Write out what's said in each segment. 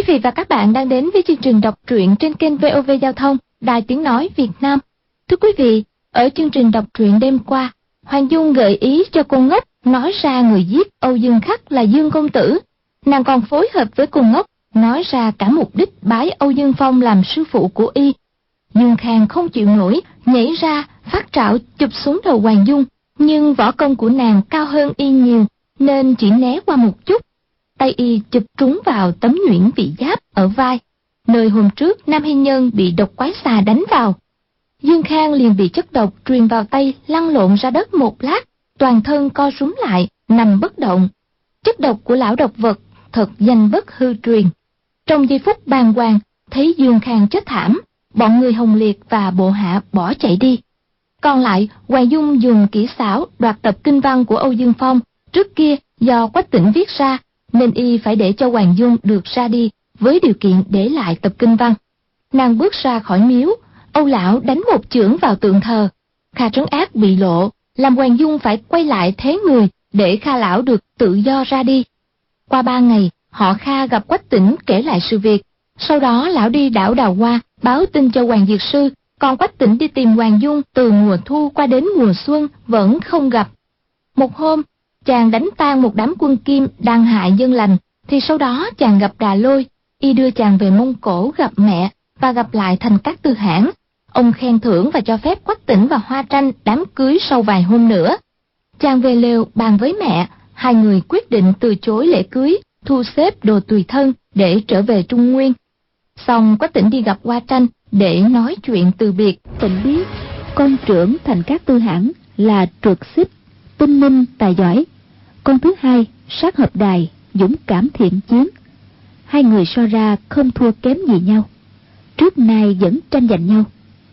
vị và các bạn đang đến với chương trình đọc truyện trên kênh VOV Giao thông, Đài Tiếng Nói Việt Nam. Thưa quý vị, ở chương trình đọc truyện đêm qua, Hoàng Dung gợi ý cho cô Ngốc nói ra người giết Âu Dương Khắc là Dương Công Tử. Nàng còn phối hợp với cô Ngốc nói ra cả mục đích bái Âu Dương Phong làm sư phụ của y. Dương Khang không chịu nổi, nhảy ra phát trảo chụp xuống đầu Hoàng Dung, nhưng võ công của nàng cao hơn y nhiều nên chỉ né qua một chút. Tay y chụp trúng vào tấm nhuyễn bị giáp ở vai, nơi hôm trước Nam Hy Nhân bị độc quái xà đánh vào. Dương Khang liền bị chất độc truyền vào tay, lăn lộn ra đất một lát, toàn thân co rúm lại, nằm bất động. Chất độc của lão độc vật thật danh bất hư truyền. Trong giây phút bàng hoàng, thấy Dương Khang chết thảm, bọn người Hồng Liệt và bộ hạ bỏ chạy đi. Còn lại, Hoàng Dung dùng kỹ xảo đoạt tập kinh văn của Âu Dương Phong, trước kia do Quách Tĩnh viết ra, nên y phải để cho Hoàng Dung được ra đi, với điều kiện để lại tập kinh văn. Nàng bước ra khỏi miếu, Âu lão đánh một chưởng vào tượng thờ. Kha Trấn Ác bị lộ, làm Hoàng Dung phải quay lại thế người để Kha lão được tự do ra đi. Qua 3 ngày, họ Kha gặp Quách Tĩnh kể lại sự việc. Sau đó lão đi đảo Đào Hoa báo tin cho Hoàng Dược Sư, còn Quách Tĩnh đi tìm Hoàng Dung từ mùa thu qua đến mùa xuân vẫn không gặp. Một hôm, chàng đánh tan một đám quân Kim đang hại dân lành, thì sau đó chàng gặp Đà Lôi, y đưa chàng về Mông Cổ gặp mẹ và gặp lại Thành Các Tư Hãn. Ông khen thưởng và cho phép Quách Tĩnh và Hoa Tranh đám cưới sau vài hôm nữa. Chàng về lều bàn với mẹ, hai người quyết định từ chối lễ cưới, thu xếp đồ tùy thân để trở về Trung Nguyên. Xong Quách Tĩnh đi gặp Hoa Tranh để nói chuyện từ biệt. Tĩnh biết con trưởng Thành Các Tư Hãn là Trượt Xích, tinh minh tài giỏi. Con thứ hai Sát Hợp Đài, dũng cảm thiện chiến. Hai người so ra không thua kém gì nhau, trước nay vẫn tranh giành nhau.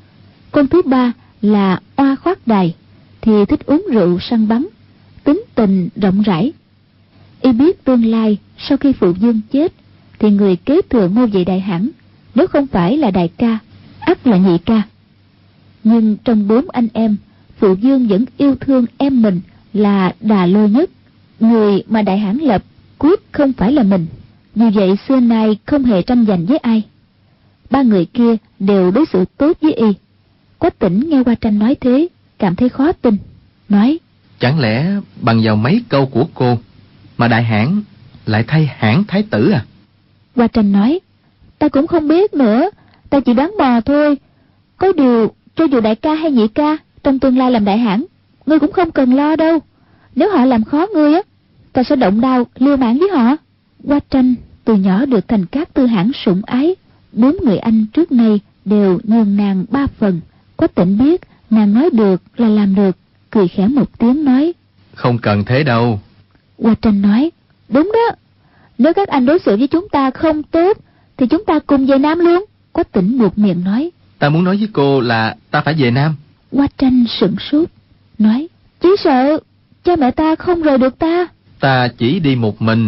Con thứ ba là Oa Khoát Đài, thì thích uống rượu săn bắn, tính tình rộng rãi. Y biết tương lai sau khi phụ vương chết thì người kế thừa ngôi vị đại hãn, nếu không phải là đại ca, ắt là nhị ca. Nhưng trong 4 anh em, phụ vương vẫn yêu thương em mình là Đà Lôi nhất. Người mà đại hãn lập quyết không phải là mình, vì vậy xưa nay không hề tranh giành với ai. 3 người kia đều đối xử tốt với y. Quách Tĩnh nghe Hoa Tranh nói thế, cảm thấy khó tin, nói: Chẳng lẽ bằng vào mấy câu của cô mà đại hãn lại thay hãn thái tử à? Hoa Tranh nói: Ta cũng không biết nữa, ta chỉ đoán mò thôi. Có điều cho dù đại ca hay nhị ca trong tương lai làm đại hãn, ngươi cũng không cần lo đâu. Nếu họ làm khó ngươi á, ta sẽ động đao liều mạng với họ. Hoa Tranh từ nhỏ được Thành Các Tư Hãn sủng ái, 4 người anh trước nay đều nhường nàng 3 phần. Quách Tĩnh biết nàng nói được là làm được, cười khẽ một tiếng nói: Không cần thế đâu. Hoa Tranh nói: Đúng đó, nếu các anh đối xử với chúng ta không tốt thì chúng ta cùng về Nam luôn. Quách Tĩnh buột miệng nói: Ta muốn nói với cô là ta phải về Nam. Hoa Tranh sửng sốt, nói: Chỉ sợ cha mẹ ta không rời được ta. Ta chỉ đi một mình.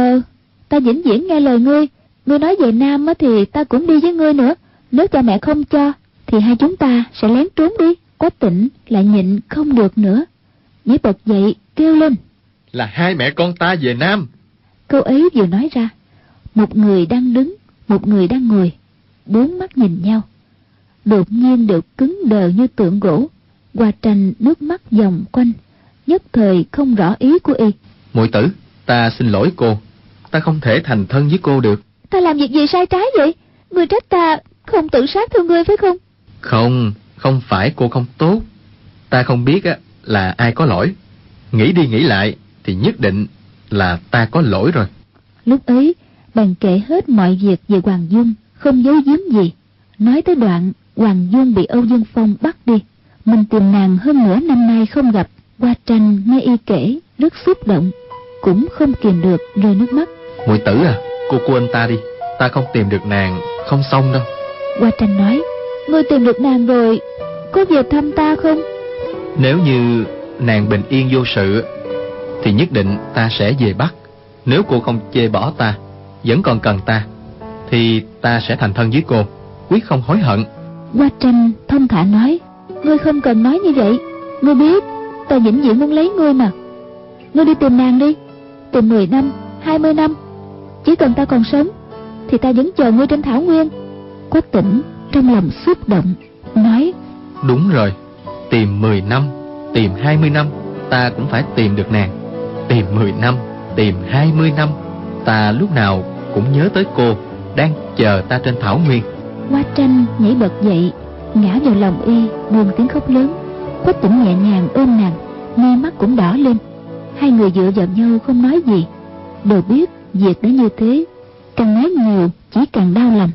Ta vĩnh viễn nghe lời ngươi. Ngươi nói về Nam thì ta cũng đi với ngươi nữa. Nếu cha mẹ không cho thì hai chúng ta sẽ lén trốn đi. Quách Tĩnh lại nhịn không được nữa, nhảy bật dậy kêu lên: Là hai mẹ con ta về Nam. Câu ấy vừa nói ra, một người đang đứng, một người đang ngồi, 4 mắt nhìn nhau, đột nhiên đều cứng đờ như tượng gỗ. Hoa Tranh nước mắt vòng quanh, nhất thời không rõ ý của y. Muội tử, ta xin lỗi cô, ta không thể thành thân với cô được. Ta làm việc gì sai trái vậy? Ngươi trách ta không tự sát thương ngươi phải không? Không phải cô không tốt. Ta không biết là ai có lỗi. Nghĩ đi nghĩ lại thì nhất định là ta có lỗi rồi. Lúc ấy bèn kể hết mọi việc về Hoàng Dung, không giấu giếm gì. Nói tới đoạn Hoàng Dung bị Âu Dương Phong bắt đi, mình tìm nàng hơn nửa năm nay không gặp. Hoa Tranh nghe y kể rất xúc động, cũng không kìm được rơi nước mắt. Muội tử à, cô quên ta đi, ta không tìm được nàng không xong đâu. Hoa Tranh nói: Ngươi tìm được nàng rồi, có về thăm ta không? Nếu như nàng bình yên vô sự thì nhất định ta sẽ về Bắc. Nếu cô không chê bỏ ta, vẫn còn cần ta, thì ta sẽ thành thân với cô, quyết không hối hận. Hoa Tranh thông thả nói: Ngươi không cần nói như vậy. Ngươi biết ta vĩnh viễn muốn lấy ngươi mà. Ngươi đi tìm nàng đi, tìm 10 năm, 20 năm, chỉ cần ta còn sống, thì ta vẫn chờ ngươi trên thảo nguyên. Quách Tĩnh trong lòng xúc động, nói: Đúng rồi, tìm 10 năm, tìm 20 năm, ta cũng phải tìm được nàng. Tìm 10 năm, tìm 20 năm, ta lúc nào cũng nhớ tới cô đang chờ ta trên thảo nguyên. Hoa Tranh nhảy bật dậy, ngã vào lòng y, buông tiếng khóc lớn. Quách Tĩnh nhẹ nhàng ôm nàng, mi mắt cũng đỏ lên. Hai người dựa vào nhau không nói gì, đều biết việc đã như thế, càng nói nhiều chỉ càng đau lòng.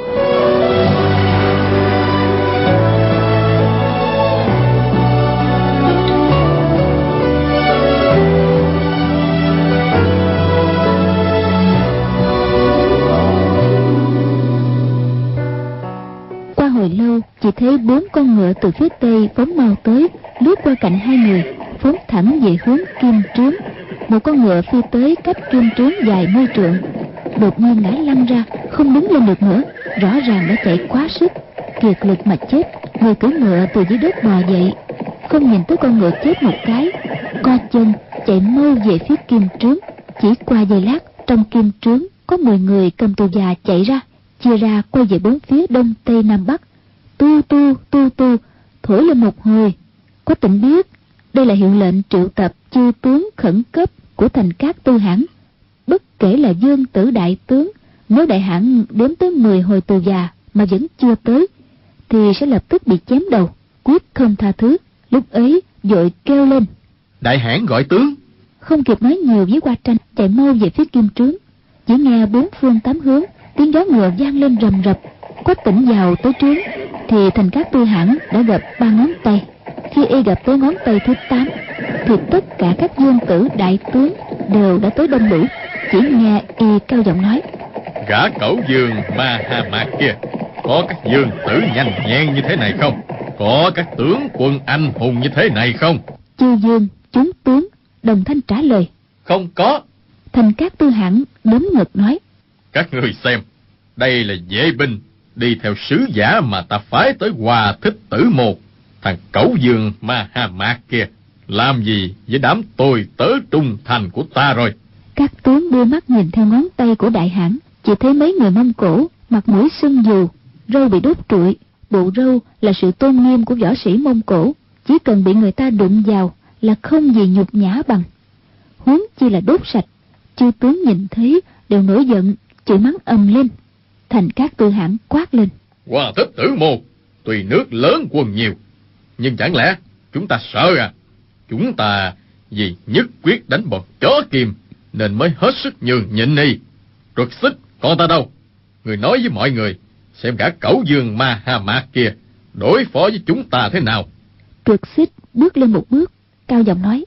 Qua hồi lâu, chỉ thấy 4 con ngựa từ phía tây phóng mau tới, lướt qua cạnh hai người, phóng thẳng về hướng Kim Trướng. Một con ngựa phi tới cách Kim Trướng dài 10 trượng, đột nhiên ngã lăn ra, không đứng lên được nữa, rõ ràng đã chạy quá sức, kiệt lực mà chết. Người cưỡi ngựa từ dưới đất bò dậy, không nhìn tới con ngựa chết một cái, co chân chạy mau về phía Kim Trướng. Chỉ qua giây lát, trong Kim Trướng có 10 người cầm tù già chạy ra, chia ra quay về 4 phía đông tây nam bắc, tu tu tu tu thổi lên một hồi. Quách Tĩnh biết đây là hiệu lệnh triệu tập chư tướng khẩn cấp của Thành Cát Tư Hãn. Bất kể là Dương Tử đại tướng, nếu đại hãn đếm tới 10 hồi tù già mà vẫn chưa tới, thì sẽ lập tức bị chém đầu, quyết không tha thứ. Lúc ấy vội kêu lên: Đại hãn gọi tướng. Không kịp nói nhiều với Hoa Tranh, chạy mau về phía Kim Trướng. Chỉ nghe 4 phương 8 hướng tiếng gió ngựa vang lên rầm rập. Quách Tĩnh vào tới trướng thì Thành Cát Tư Hãn đã gập 3 ngón tay. Khi y gặp tới ngón tay thứ 8 thì tất cả các Dương Tử đại tướng đều đã tới đông đủ. Chỉ nghe y cao giọng nói: Gã cẩu Dương Ma Ha Mạc kia, có các Dương Tử nhanh nhẹn như thế này không? Có các tướng quân anh hùng như thế này không? Chư Dương chúng tướng đồng thanh trả lời: Không có. Thành Cát Tư Hãn đấm ngực nói: Các người xem, đây là vệ binh đi theo sứ giả mà ta phái tới Hoa Thích Tử Môn. Thằng cẩu Dương Ma Ha Mạc kia làm gì với đám tôi tớ trung thành của ta rồi? Các tướng đưa mắt nhìn theo ngón tay của đại hãn, chỉ thấy mấy người Mông Cổ mặt mũi sưng dù, râu bị đốt trụi. Bộ râu là sự tôn nghiêm của võ sĩ Mông Cổ, chỉ cần bị người ta đụng vào là không gì nhục nhã bằng, huống chi là đốt sạch. Chư tướng nhìn thấy đều nổi giận, chửi mắng ầm lên. Thành Cát Tư Hãn quát lên: Hoa Thích Tử Môn tuy nước lớn quân nhiều, nhưng chẳng lẽ chúng ta sợ à? Chúng ta vì nhất quyết đánh bọn chó kim nên mới hết sức nhường nhịn đi. Truật Xích con ta đâu? Người nói với mọi người xem gã cẩu Dương Ma Ha Mạc kia đối phó với chúng ta thế nào. Truật Xích bước lên một bước, cao giọng nói: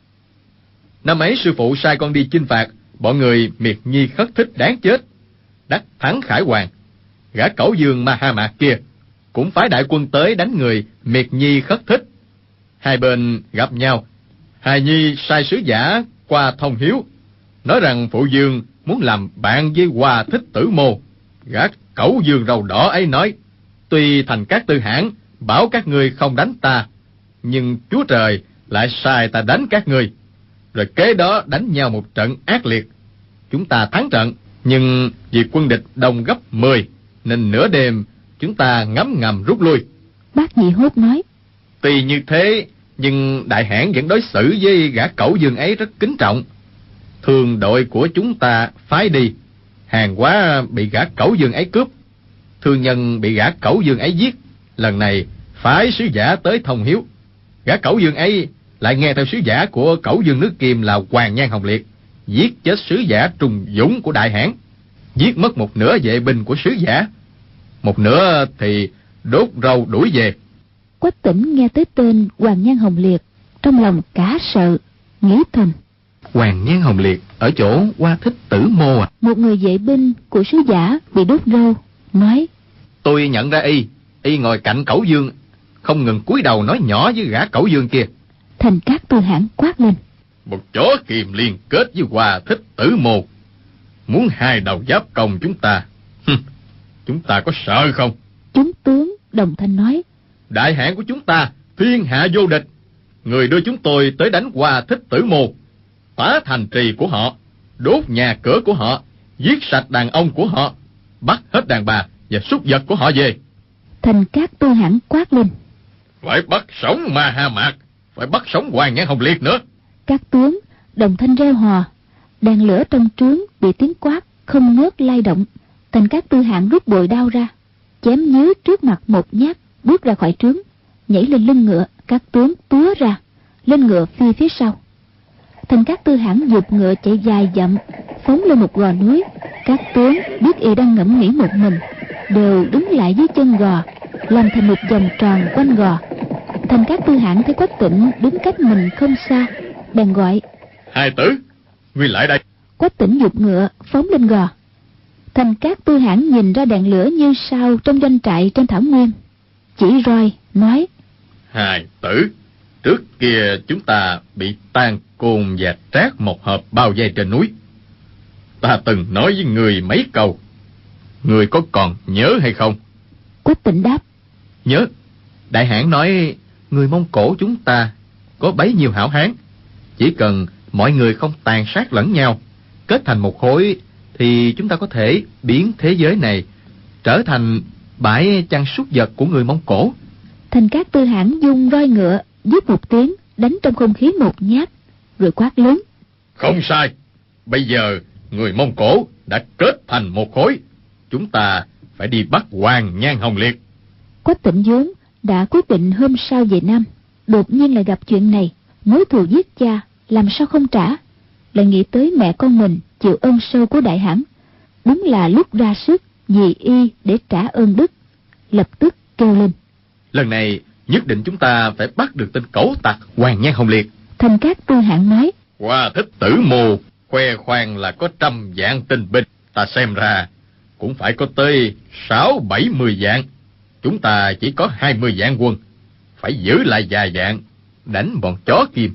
Năm ấy sư phụ sai con đi chinh phạt bọn người Miệt Nhi Khất Thích đáng chết, đắc thắng khải hoàn. Gã cẩu Dương Ma Ha Mạc kia cũng phái đại quân tới đánh người Miệt Nhi Khất Thích. Hai bên gặp nhau, Hài Nhi sai sứ giả qua thông hiếu, nói rằng phụ Dương muốn làm bạn với Hoa Thích Tử Môn. Gã cẩu Dương râu đỏ ấy nói: Tuy Thành Cát Tư Hãn bảo các ngươi không đánh ta, nhưng Chúa Trời lại sai ta đánh các ngươi. Rồi kế đó đánh nhau một trận ác liệt. Chúng ta thắng trận, nhưng vì quân địch đông gấp 10 nên nửa đêm chúng ta ngấm ngầm rút lui. Bác Nhị Hốt nói: Tuy như thế, nhưng đại hãn vẫn đối xử với gã cẩu Dương ấy rất kính trọng. Thường đội của chúng ta phái đi, hàng hóa bị gã cẩu Dương ấy cướp, thương nhân bị gã cẩu Dương ấy giết. Lần này phái sứ giả tới thông hiếu, gã cẩu Dương ấy lại nghe theo sứ giả của cẩu Dương nước Kim là Hoàn Nhan Hồng Liệt, giết chết sứ giả Trùng Dũng của đại hãn, giết mất một nửa vệ binh của sứ giả, một nửa thì đốt râu đuổi về. Quách Tĩnh nghe tới tên Hoàn Nhan Hồng Liệt, trong lòng cả sợ, nghĩ thầm: Hoàn Nhan Hồng Liệt ở chỗ Hoa Thích Tử Môn à? Một người vệ binh của sứ giả bị đốt râu, nói: Tôi nhận ra y ngồi cạnh cẩu Dương, không ngừng cúi đầu nói nhỏ với gã cẩu Dương kia. Thành Cát Tư Hãn quát lên: Một chó kìm liên kết với Hoa Thích Tử Môn, muốn hai đầu giáp công chúng ta. Chúng ta có sợ không? Chúng tướng đồng thanh nói: Đại hãn của chúng ta thiên hạ vô địch, người đưa chúng tôi tới đánh Hoa Thích Tử Môn, phá thành trì của họ, đốt nhà cửa của họ, giết sạch đàn ông của họ, bắt hết đàn bà và súc vật của họ về. Thành Cát Tư Hãn quát lên: Phải bắt sống Ma Ha Mạc, phải bắt sống Hoàn Nhan Hồng Liệt nữa. Các tướng đồng thanh reo hò. Đèn lửa trong trướng bị tiếng quát không ngớt lay động. Thành Cát Tư Hãn rút bội đao ra, chém nhứ trước mặt một nhát, bước ra khỏi trướng, nhảy lên lưng ngựa. Các tướng túa ra, lên ngựa phi phía sau. Thành Cát Tư Hãn giục ngựa chạy dài dặm, phóng lên một gò núi. Các tướng biết y đang ngẫm nghĩ một mình, đều đứng lại dưới chân gò, làm thành một vòng tròn quanh gò. Thành Cát Tư Hãn thấy Quách Tĩnh đứng cách mình không xa, bèn gọi: Hai tử, ngươi lại đây. Quách Tĩnh giục ngựa phóng lên gò. Thành Cát Tư Hãn nhìn ra đèn lửa như sao trong doanh trại trên thảo nguyên, chỉ roi nói: Hai tử, trước kia chúng ta bị Tàn Côn và Trác một hợp bao vây trên núi. Ta từng nói với người mấy câu, người có còn nhớ hay không? Quách Tĩnh đáp: Nhớ. Đại hãn nói người Mông Cổ chúng ta có bấy nhiêu hảo hán, chỉ cần mọi người không tàn sát lẫn nhau, kết thành một khối, thì chúng ta có thể biến thế giới này trở thành bãi chăn súc vật của người Mông Cổ. Thành Cát Tư Hãn dung roi ngựa, dứt một tiếng, đánh trong không khí một nhát, rồi quát lớn: Không sai. Bây giờ người Mông Cổ đã kết thành một khối, chúng ta phải đi bắt Hoàn Nhan Hồng Liệt. Quách Tĩnh vốn đã quyết định hôm sau về Nam, đột nhiên lại gặp chuyện này, mối thù giết cha làm sao không trả. Lại nghĩ tới mẹ con mình chịu ơn sâu của đại hãn, đúng là lúc ra sức vì y để trả ơn đức. Lập tức kêu lên: Lần này nhất định chúng ta phải bắt được tên cẩu tặc Hoàn Nhan Hồng Liệt. Thành Cát Tư Hãn nói: Hoa Thích Tử Mù khoe khoang là có 100 vạn tinh binh, ta xem ra cũng phải có tới 60-70 vạn. Chúng ta chỉ có 20 vạn quân, phải giữ lại vài vạn đánh bọn chó Kim.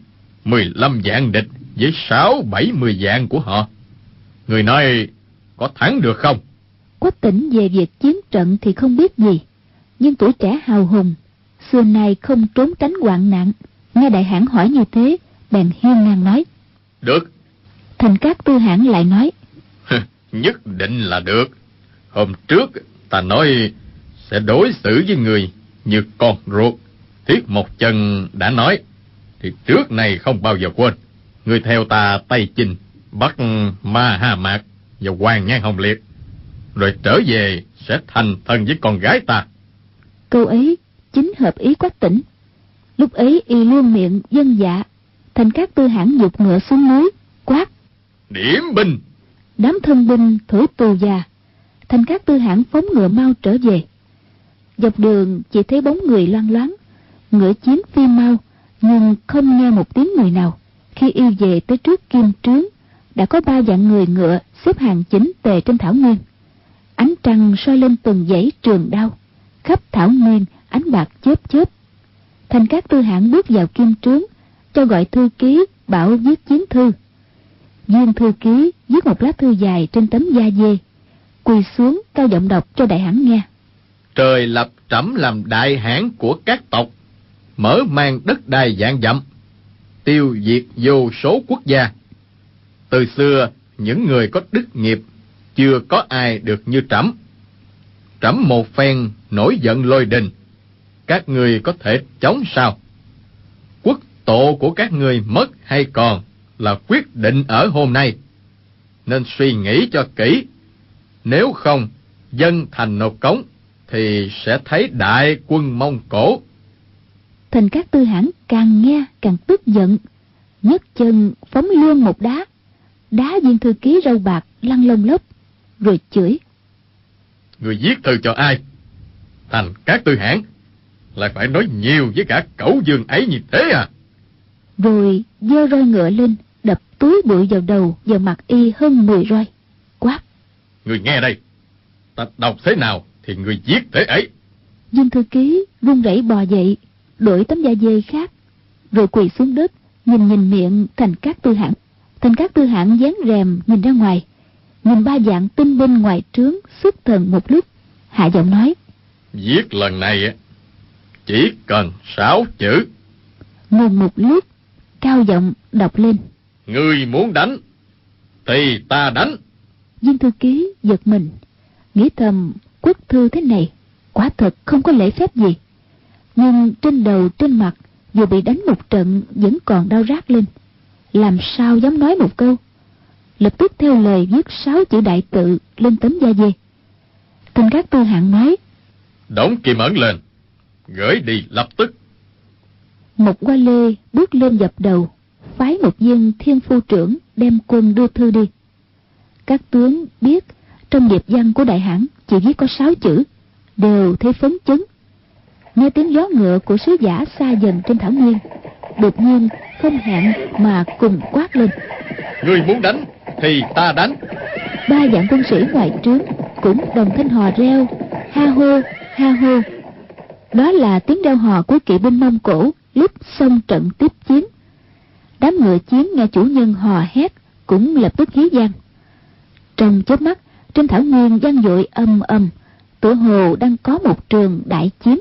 15 vạn địch với 60-70 vạn của họ, người nói có thắng được không? Quách Tĩnh về việc chiến trận thì không biết gì, nhưng tuổi trẻ hào hùng, xưa nay không trốn tránh hoạn nạn. Nghe đại hãn hỏi như thế, bèn hiên ngang nói: Được. Thành Cát Tư Hãn lại nói: Nhất định là được. Hôm trước ta nói sẽ đối xử với người như con ruột. Thiết Một Chân đã nói, thì trước này không bao giờ quên. Người theo ta Tây Chinh, bắt Ma Ha Mạc và Hoàn Nhan Hồng Liệt, rồi trở về sẽ thành thân với con gái ta. Câu ấy chính hợp ý Quách Tĩnh. Lúc ấy y luôn miệng dân dạ. Thành Cát Tư Hãn giục ngựa xuống núi, quát: Điểm binh. Đám thân binh thổi tù già. Thành Cát Tư Hãn phóng ngựa mau trở về. Dọc đường chỉ thấy bóng người loang loáng, ngựa chiến phi mau, nhưng không nghe một tiếng người nào. Khi y về tới trước Kim Trướng, đã có 3 vạn người ngựa xếp hàng chỉnh tề trên thảo nguyên. Ánh trăng soi lên từng dãy trường đao, khắp thảo nguyên ánh bạc chớp chớp. Thành Cát Tư Hãn bước vào Kim Trướng, cho gọi thư ký bảo viết chiến thư. Viên thư ký viết một lá thư dài trên tấm da dê, quỳ xuống cao giọng đọc cho đại hãn nghe: Trời lập trẫm làm đại hãn của các tộc, mở mang đất đai vạn dặm, tiêu diệt vô số quốc gia. Từ xưa những người có đức nghiệp chưa có ai được như trẫm. Trẫm một phen nổi giận lôi đình, các ngươi có thể chống sao? Quốc tổ của các ngươi mất hay còn là quyết định ở hôm nay, nên suy nghĩ cho kỹ. Nếu không dân thành nộp cống thì sẽ thấy đại quân Mông Cổ. Thành Cát Tư Hãn càng nghe càng tức giận, nhấc chân phóng luôn một đá, đá viên thư ký râu bạc lăn lông lốc, rồi chửi: Người viết thư cho ai? Thành Cát Tư Hãn lại phải nói nhiều với cả cẩu Dương ấy như thế à? Rồi giơ roi ngựa lên, đập túi bụi vào đầu vào mặt y hơn 10 roi, quát: Người nghe đây, ta đọc thế nào thì người viết thế ấy. Viên thư ký run rẩy bò dậy, đổi tấm da dê khác, rồi quỳ xuống đất, nhìn miệng Thành Cát Tư Hãn. Thành Cát Tư Hãn dán rèm nhìn ra ngoài, nhìn 3 vạn tinh binh ngoài trướng xuất thần một lúc, hạ giọng nói: Viết lần này chỉ cần 6 chữ. Ngừng một lúc, cao giọng đọc lên: Ngươi muốn đánh thì ta đánh. Viên thư ký giật mình, nghĩ thầm quốc thư thế này quả thật không có lễ phép gì, nhưng trên đầu trên mặt vừa bị đánh một trận vẫn còn đau rát lên, làm sao dám nói một câu. Lập tức theo lời viết 6 chữ đại tự lên tấm da dê. Thành Cát Tư Hãn nói: đóng kim ấn lên, gửi đi lập tức. Một Hoa Lê bước lên dập đầu, phái một viên thiên phu trưởng đem quân đưa thư đi. Các tướng biết trong điệp văn của đại hãn chỉ viết có 6 chữ, đều thấy phấn chấn. Nghe tiếng gió ngựa của sứ giả xa dần trên thảo nguyên, đột nhiên không hẹn mà cùng quát lên: Ngươi muốn đánh thì ta đánh. 3 vạn quân sĩ ngoài trướng cũng đồng thanh hò reo ha hô ha hô. Đó là tiếng reo hò của kỵ binh Mông Cổ lúc xông trận tiếp chiến. Đám ngựa chiến nghe chủ nhân hò hét cũng lập tức hí vang. Trong chớp mắt, trên thảo nguyên vang dội ầm ầm, tựa hồ đang có một trường đại chiến.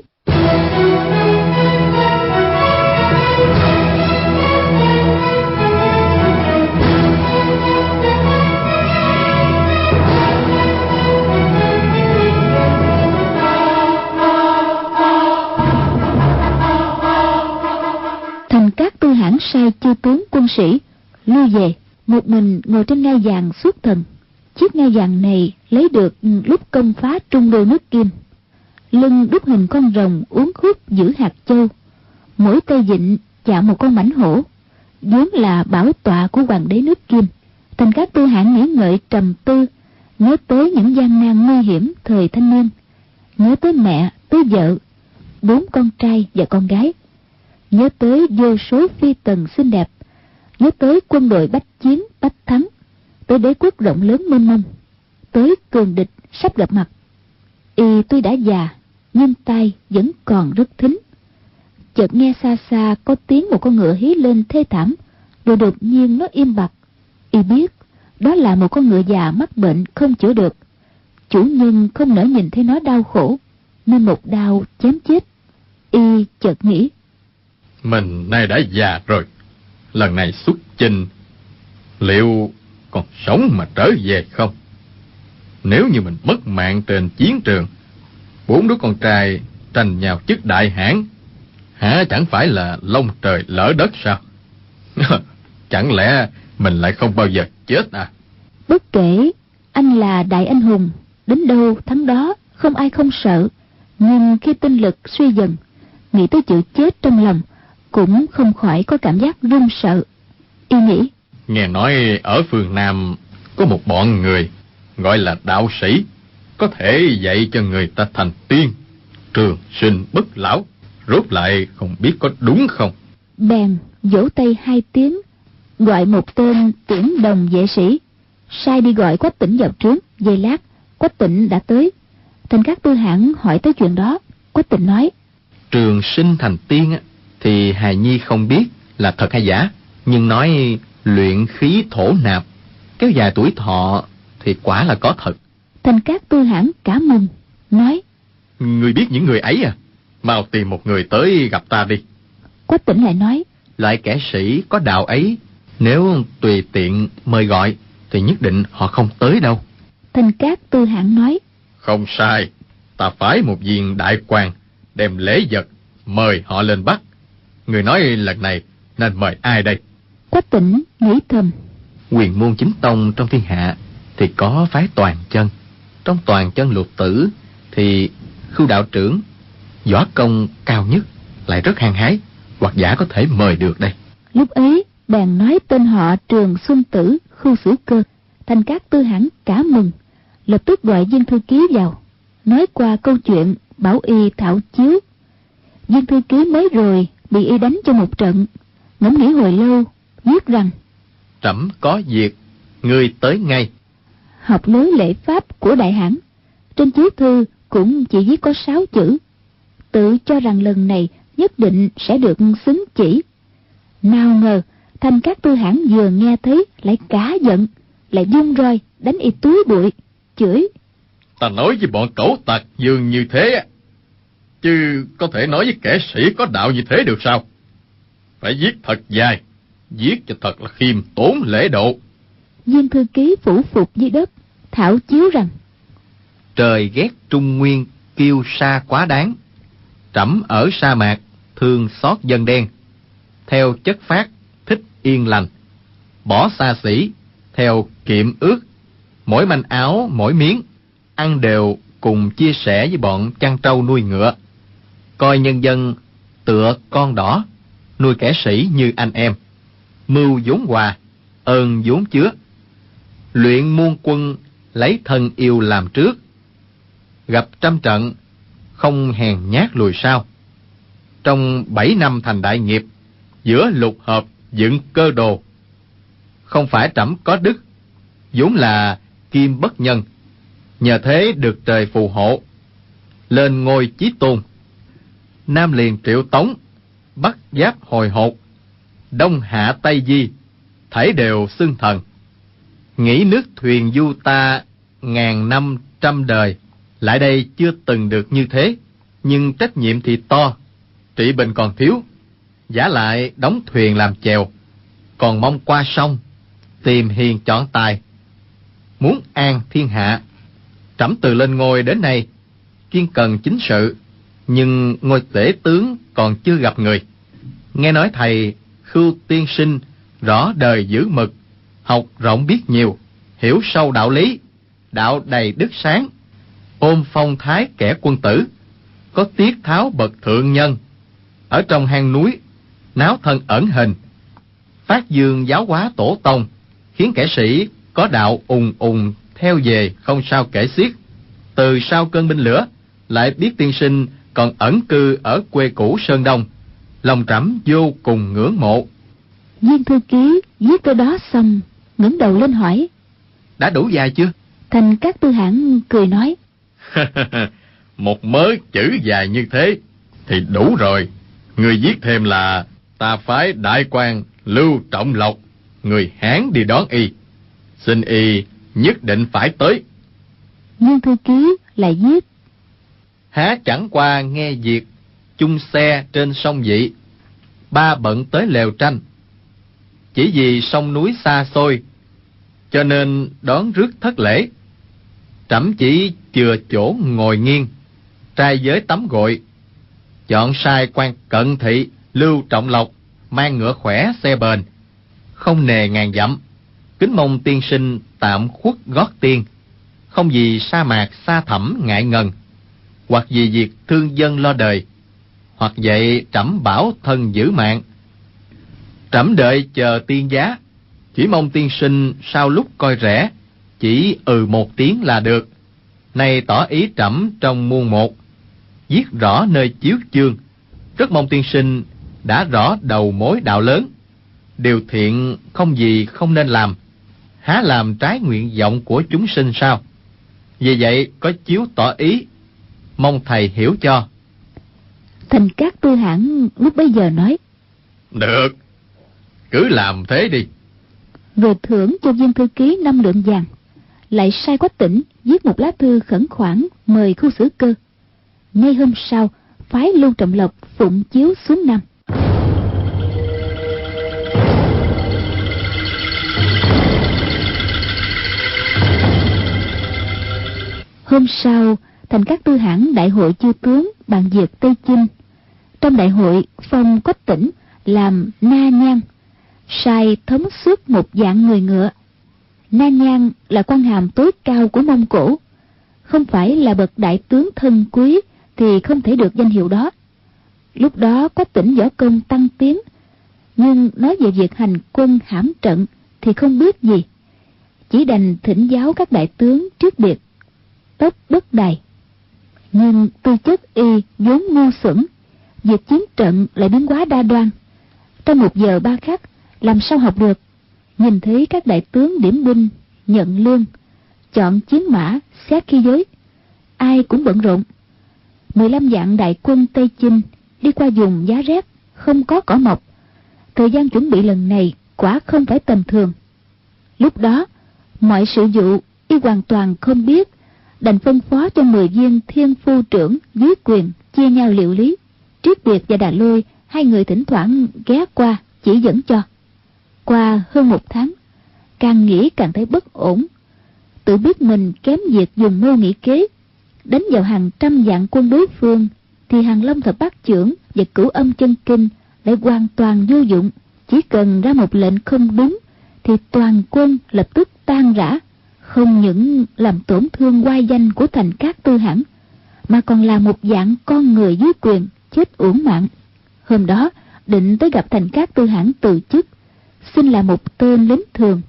Thành Cát Tư Hãn sai chư tướng quân sĩ lui về, một mình ngồi trên ngai vàng xuất thần. Chiếc ngai vàng này lấy được lúc công phá Trung Đô nước Kim. Lưng đúc hình con rồng uốn khúc giữ hạt châu, mỗi tay vịn chạm một con mãnh hổ, vốn là bảo tọa của hoàng đế nước Kim. Thành Cát Tư Hãn nghĩ ngợi trầm tư, nhớ tới những gian nan nguy hiểm thời thanh niên, nhớ tới mẹ, tới vợ, 4 con trai và con gái, nhớ tới vô số phi tần xinh đẹp, nhớ tới quân đội bách chiến bách thắng, tới đế quốc rộng lớn mênh mông, tới cường địch sắp gặp mặt. Y tuy đã già nhưng tai vẫn còn rất thính. Chợt nghe xa xa có tiếng một con ngựa hí lên thê thảm, rồi đột nhiên nó im bặt. Y biết đó là một con ngựa già mắc bệnh không chữa được, chủ nhân không nỡ nhìn thấy nó đau khổ nên một đao chém chết. Y chợt nghĩ: mình nay đã già rồi, lần này xuất chinh liệu còn sống mà trở về không? Nếu như mình mất mạng trên chiến trường, 4 đứa con trai tranh nhau chức đại hãn, hả chẳng phải là lông trời lỡ đất sao? Chẳng lẽ mình lại không bao giờ chết à? Bất kể anh là đại anh hùng, đến đâu thắng đó, không ai không sợ. Nhưng khi tinh lực suy dần, nghĩ tới chữ chết trong lòng, cũng không khỏi có cảm giác run sợ. Y nghĩ: nghe nói ở phương Nam có một bọn người gọi là đạo sĩ, có thể dạy cho người ta thành tiên, trường sinh bất lão. Rốt lại không biết có đúng không? Bèn vỗ tay 2 tiếng, gọi một tên tuyển đồng vệ sĩ, sai đi gọi Quách Tĩnh vào trướng. Giây lát, Quách Tĩnh đã tới. Thành Cát Tư Hãn hỏi tới chuyện đó. Quách Tĩnh nói: trường sinh thành tiên thì hài nhi không biết là thật hay giả, nhưng nói luyện khí thổ nạp, kéo dài tuổi thọ thì quả là có thật. Thành Cát Tư Hãn cả mừng, nói: người biết những người ấy à? Mau tìm một người tới gặp ta đi. Quách Tĩnh lại nói: loại kẻ sĩ có đạo ấy, nếu tùy tiện mời gọi thì nhất định họ không tới đâu. Thành Cát Tư Hãn nói: không sai, ta phái một viên đại quan đem lễ vật mời họ lên Bắc. Người nói lần này nên mời ai đây? Quách Tĩnh nghĩ thầm: Quyền môn chính tông trong thiên hạ thì có phái Toàn Chân. Trong Toàn Chân Lục Tử thì Khưu đạo trưởng võ công cao nhất, lại rất hăng hái, hoặc giả có thể mời được đây. Lúc ấy bèn nói tên họ Trường Xuân Tử, Khưu Sử Cơ. Thành Cát Tư Hãn cả mừng, lập tức gọi viên thư ký vào, nói qua câu chuyện, bảo y thảo chiếu. Viên thư ký mới rồi bị y đánh cho một trận, ngẫm nghĩ hồi lâu, viết rằng: trẫm có việc, ngươi tới ngay. Học lối lễ pháp của đại hãn, trên chiếu thư cũng chỉ viết có 6 chữ, tự cho rằng lần này nhất định sẽ được xứng chỉ. Nào ngờ Thành Cát Tư Hãn vừa nghe thấy lại cả giận, lại vung roi đánh y túi bụi, chửi: ta nói với bọn cẩu tặc dường như thế, chứ có thể nói với kẻ sĩ có đạo như thế được sao? Phải viết thật dài, viết cho thật là khiêm tốn lễ độ. Viên thư ký phủ phục dưới đất, thảo chiếu rằng: trời ghét Trung Nguyên kiêu sa quá đáng. Trẫm ở sa mạc thương xót dân đen, theo chất phác thích yên lành. Bỏ xa xỉ theo kiệm ước, mỗi manh áo mỗi miếng, ăn đều cùng chia sẻ với bọn chăn trâu nuôi ngựa. Coi nhân dân tựa con đỏ, nuôi kẻ sĩ như anh em. Mưu vốn hòa, ơn vốn chứa. Luyện muôn quân, lấy thân yêu làm trước. Gặp trăm trận, không hèn nhát lùi sau. Trong 7 năm thành đại nghiệp, giữa lục hợp dựng cơ đồ. Không phải trẫm có đức, vốn là kim bất nhân, nhờ thế được trời phù hộ, lên ngôi chí tôn. Nam liền Triệu Tống, Bắc giáp hồi hột, Đông hạ Tây di, thảy đều xưng thần. Nghĩ nước thuyền du ta ngàn năm trăm đời, lại đây chưa từng được như thế. Nhưng trách nhiệm thì to, trị bình còn thiếu. Giả lại đóng thuyền làm chèo, còn mong qua sông, tìm hiền chọn tài. Muốn an thiên hạ, trẫm từ lên ngôi đến nay, kiên cần chính sự, nhưng ngôi tể tướng còn chưa gặp người. Nghe nói thầy Khưu tiên sinh rõ đời giữ mực, học rộng biết nhiều, hiểu sâu đạo lý, đạo đầy đức sáng, ôm phong thái kẻ quân tử, có tiết tháo bậc thượng nhân. Ở trong hang núi, náo thân ẩn hình, phát dương giáo hóa tổ tông, khiến kẻ sĩ có đạo ùng ùng theo về không sao kể xiết. Từ sau cơn binh lửa, lại biết tiên sinh còn ẩn cư ở quê cũ Sơn Đông, lòng trẫm vô cùng ngưỡng mộ. Viên thư ký viết câu đó xong, ngẩng đầu lên hỏi: Đã đủ dài chưa? Thành Các Tư Hãn cười nói: Một mớ chữ dài như thế thì đủ rồi. Người viết thêm là ta phái đại quan Lưu Trọng Lộc, người Hán đi đón y, xin y nhất định phải tới. Viên thư ký lại viết: Há chẳng qua nghe việc chung xe trên sông Dị, ba bận tới lều tranh. Chỉ vì sông núi xa xôi, cho nên đón rước thất lễ. Trẫm chỉ chừa chỗ ngồi nghiêng, trai giới tắm gội. Chọn sai quan cận thị Lưu Trọng Lộc, mang ngựa khỏe xe bền, không nề ngàn dặm. Kính mong tiên sinh tạm khuất gót tiên, không vì sa mạc xa thẳm ngại ngần, hoặc vì việc thương dân lo đời, hoặc vậy trẫm bảo thân giữ mạng. Trẫm đợi chờ tiên giá, chỉ mong tiên sinh sau lúc coi rẻ, chỉ một tiếng là được. Nay tỏ ý trẫm trong muôn một, viết rõ nơi chiếu chương. Rất mong tiên sinh đã rõ đầu mối đạo lớn. Điều thiện không gì không nên làm, há làm trái nguyện vọng của chúng sinh sao? Vì vậy có chiếu tỏ ý, mong thầy hiểu cho. Thành Các Tư Hãn lúc bấy giờ nói: Được, cứ làm thế đi. Rồi thưởng cho viên thư ký 5 lượng vàng, lại sai Quách Tỉnh viết một lá thư khẩn khoản mời Khu Xử Cơ. Ngay hôm sau, phái Lưu Trọng Lộc phụng chiếu xuống Nam. Hôm sau, Thành Các Tư Hãn đại hội chư tướng bàn việc Tây Chinh. Trong đại hội phong Quách Tỉnh làm Na Nhan, sai thống suốt một vạn người ngựa. Na Nhan là quan hàm tối cao của Mông Cổ, không phải là bậc đại tướng thân quý thì không thể được danh hiệu đó. Lúc đó Quách Tỉnh võ công tăng tiến, nhưng nói về việc hành quân hãm trận thì không biết gì, chỉ đành thỉnh giáo các đại tướng trước biệt. Tốc bất đài, nhưng tư chất y vốn ngu xuẩn, việc chiến trận lại biến hóa đa đoan. Trong 1 giờ 3 khắc làm sao học được? Nhìn thấy các đại tướng điểm binh, nhận lương, chọn chiến mã, xét khi giới, ai cũng bận rộn. 15 vạn đại quân Tây Chinh đi qua vùng giá rét, không có cỏ mọc. Thời gian chuẩn bị lần này quả không phải tầm thường. Lúc đó mọi sự vụ y hoàn toàn không biết, đành phân phó cho 10 viên thiên phu trưởng dưới quyền chia nhau liệu lý. Triết Biệt và Đà Lôi, 2 người thỉnh thoảng ghé qua chỉ dẫn cho. Qua hơn 1 tháng, càng nghĩ càng thấy bất ổn, tự biết mình kém việc dùng mưu nghĩ kế, đánh vào hàng trăm vạn quân đối phương, thì hàng Long Thập Bát Chưởng và Cửu Âm Chân Kinh lại hoàn toàn vô dụng. Chỉ cần ra một lệnh không đúng thì toàn quân lập tức tan rã, không những làm tổn thương oai danh của Thành Cát Tư Hãn, mà còn là một dạng con người dưới quyền chết uổng mạng. Hôm đó định tới gặp Thành Cát Tư Hãn từ chức, xin là một tên lính thường.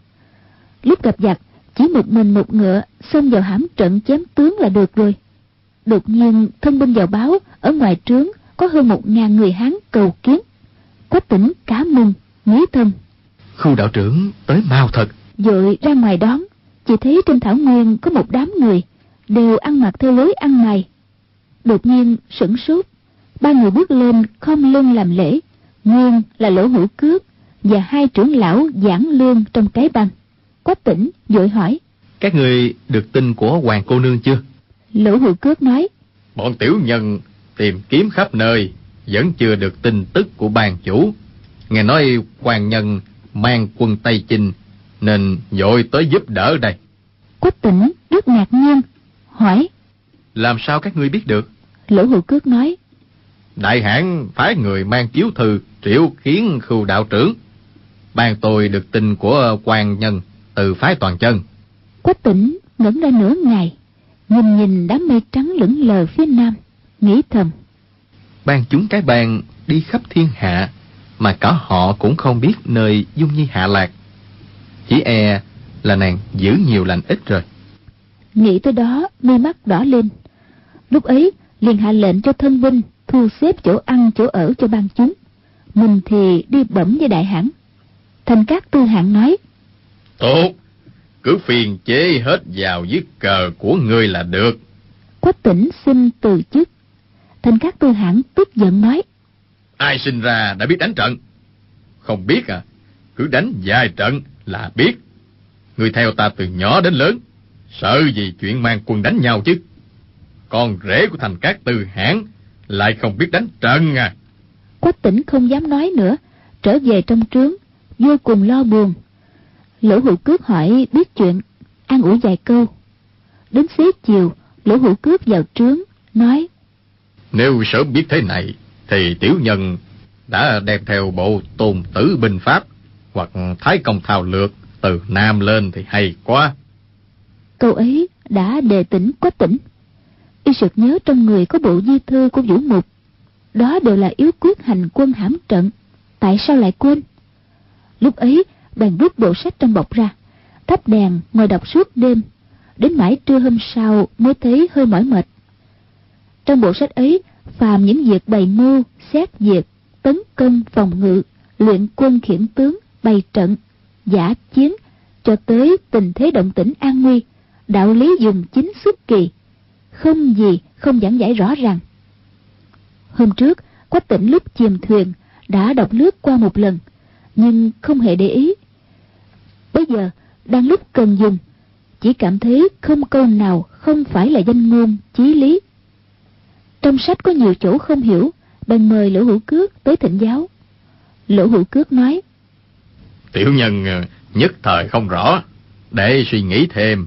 Lúc gặp giặc chỉ một mình một ngựa xông vào hãm trận chém tướng là được rồi. Đột nhiên thân binh vào báo ở ngoài trướng có hơn 1000 người Hán cầu kiến. Quách Tĩnh cả mừng, nghĩ thầm: Khu đạo trưởng tới mau thật. Vội ra ngoài đón, chỉ thấy trên thảo nguyên có một đám người đều ăn mặc theo lối ăn mày. Đột nhiên sửng sốt, 3 người bước lên khom lưng làm lễ. Nguyên là Lỗ Hữu Cước và 2 trưởng lão Giảng Lương trong cái băng. Quách Tĩnh vội hỏi: Các người được tin của Hoàng cô nương chưa? Lỗ Hữu Cước nói: Bọn tiểu nhân tìm kiếm khắp nơi, vẫn chưa được tin tức của ban chủ. Nghe nói quan nhân mang quân Tây Chinh, nên vội tới giúp đỡ đây. Quách Tĩnh rất ngạc nhiên, hỏi: Làm sao các ngươi biết được? Lỗ Hữu Cước nói: Đại hãn phái người mang chiếu thư triệu kiến Khưu đạo trưởng. Ban tôi được tin của quan nhân từ phái Toàn Chân. Quách Tĩnh ngẩn ra nửa ngày, nhìn đám mây trắng lững lờ phía nam, nghĩ thầm: Ban chúng cái bang đi khắp thiên hạ, mà cả họ cũng không biết nơi Dung Nhi hạ lạc. Chỉ e là nàng giữ nhiều lành ít rồi. Nghĩ tới đó mi mắt đỏ lên. Lúc ấy liền hạ lệnh cho thân binh thu xếp chỗ ăn chỗ ở cho ban chúng, mình thì đi bẩm với đại hãn. Thành Cát Tư Hãn nói: Tốt, cứ phiền chế hết vào dưới cờ của ngươi là được. Quách Tĩnh xin từ chức. Thành Cát Tư Hãn tức giận nói: Ai sinh ra đã biết đánh trận? Không biết à? Cứ đánh vài trận là biết. Ngươi theo ta từ nhỏ đến lớn, sợ gì chuyện mang quân đánh nhau chứ? Con rể của Thành Cát Tư Hãn lại không biết đánh trận à? Quách Tĩnh không dám nói nữa, trở về trong trướng vô cùng lo buồn. Lỗ Hữu Cước hỏi biết chuyện, an ủi vài câu. Đến xế chiều, Lỗ Hữu Cước vào trướng nói: Nếu sớm biết thế này thì tiểu nhân đã đem theo bộ Tôn Tử binh pháp hoặc Thái Công thao lược từ Nam lên thì hay quá. Câu ấy đã đề tỉnh Quách Tĩnh. Y sực nhớ trong người có bộ di thư của Vũ Mục, đó đều là yếu quyết hành quân hãm trận, tại sao lại quên? Lúc ấy bèn rút bộ sách trong bọc ra, thắp đèn ngồi đọc suốt đêm, đến mãi trưa hôm sau mới thấy hơi mỏi mệt. Trong bộ sách ấy phàm những việc bày mưu xét việc, tấn công phòng ngự, luyện quân khiển tướng, bày trận, giả chiến, cho tới tình thế động tĩnh an nguy, đạo lý dùng chính xuất kỳ, không gì không giảng giải rõ ràng. Hôm trước Quách Tĩnh lúc chìm thuyền đã đọc lướt qua một lần, nhưng không hề để ý. Bây giờ đang lúc cần dùng, chỉ cảm thấy không câu nào không phải là danh ngôn chí lý. Trong sách có nhiều chỗ không hiểu, bèn mời Lỗ Hữu Cước tới thỉnh giáo. Lỗ Hữu Cước nói: Tiểu nhân nhất thời không rõ, để suy nghĩ thêm.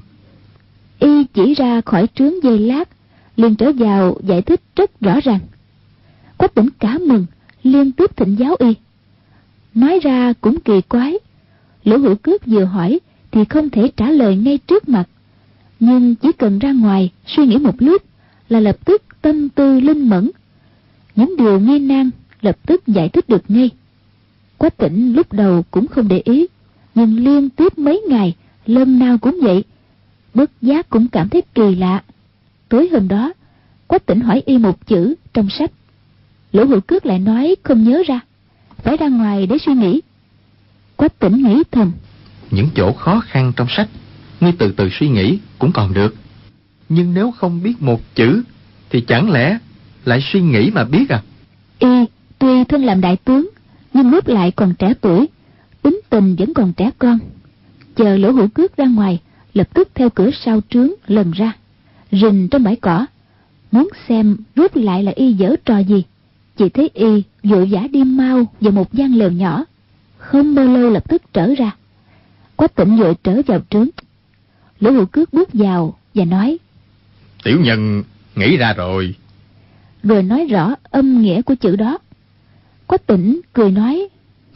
Y chỉ ra khỏi trướng giây lát, liền trở vào giải thích rất rõ ràng. Quách Tĩnh cả mừng, liên tiếp thỉnh giáo y. Nói ra cũng kỳ quái, Lỗ Hữu Cước vừa hỏi thì không thể trả lời ngay trước mặt, nhưng chỉ cần ra ngoài suy nghĩ một lúc là lập tức tâm tư linh mẫn, những điều nghi nan lập tức giải thích được ngay. Quách Tĩnh lúc đầu cũng không để ý, nhưng liên tiếp mấy ngày lần nào cũng vậy, bất giác cũng cảm thấy kỳ lạ. Tối hôm đó Quách Tĩnh hỏi y một chữ trong sách, Lỗ Hữu Cước lại nói không nhớ ra, phải ra ngoài để suy nghĩ. Quách Tĩnh nghĩ thầm: Những chỗ khó khăn trong sách, ngươi từ từ suy nghĩ cũng còn được. Nhưng nếu không biết một chữ, thì chẳng lẽ lại suy nghĩ mà biết à? Y tuy thân làm đại tướng, nhưng lúc lại còn trẻ tuổi, tính tình vẫn còn trẻ con. Chờ Lỗ Hữu Cước ra ngoài, lập tức theo cửa sau trướng lần ra, rình trong bãi cỏ, muốn xem rút lại là y giở trò gì. Chỉ thấy y vội vã đi mau vào một gian lều nhỏ, không bao lâu lập tức trở ra. Quách Tĩnh vội trở vào trướng. Lỗ Hữu Cước bước vào và nói: Tiểu nhân nghĩ ra rồi. Rồi nói rõ âm nghĩa của chữ đó. Quách Tĩnh cười nói: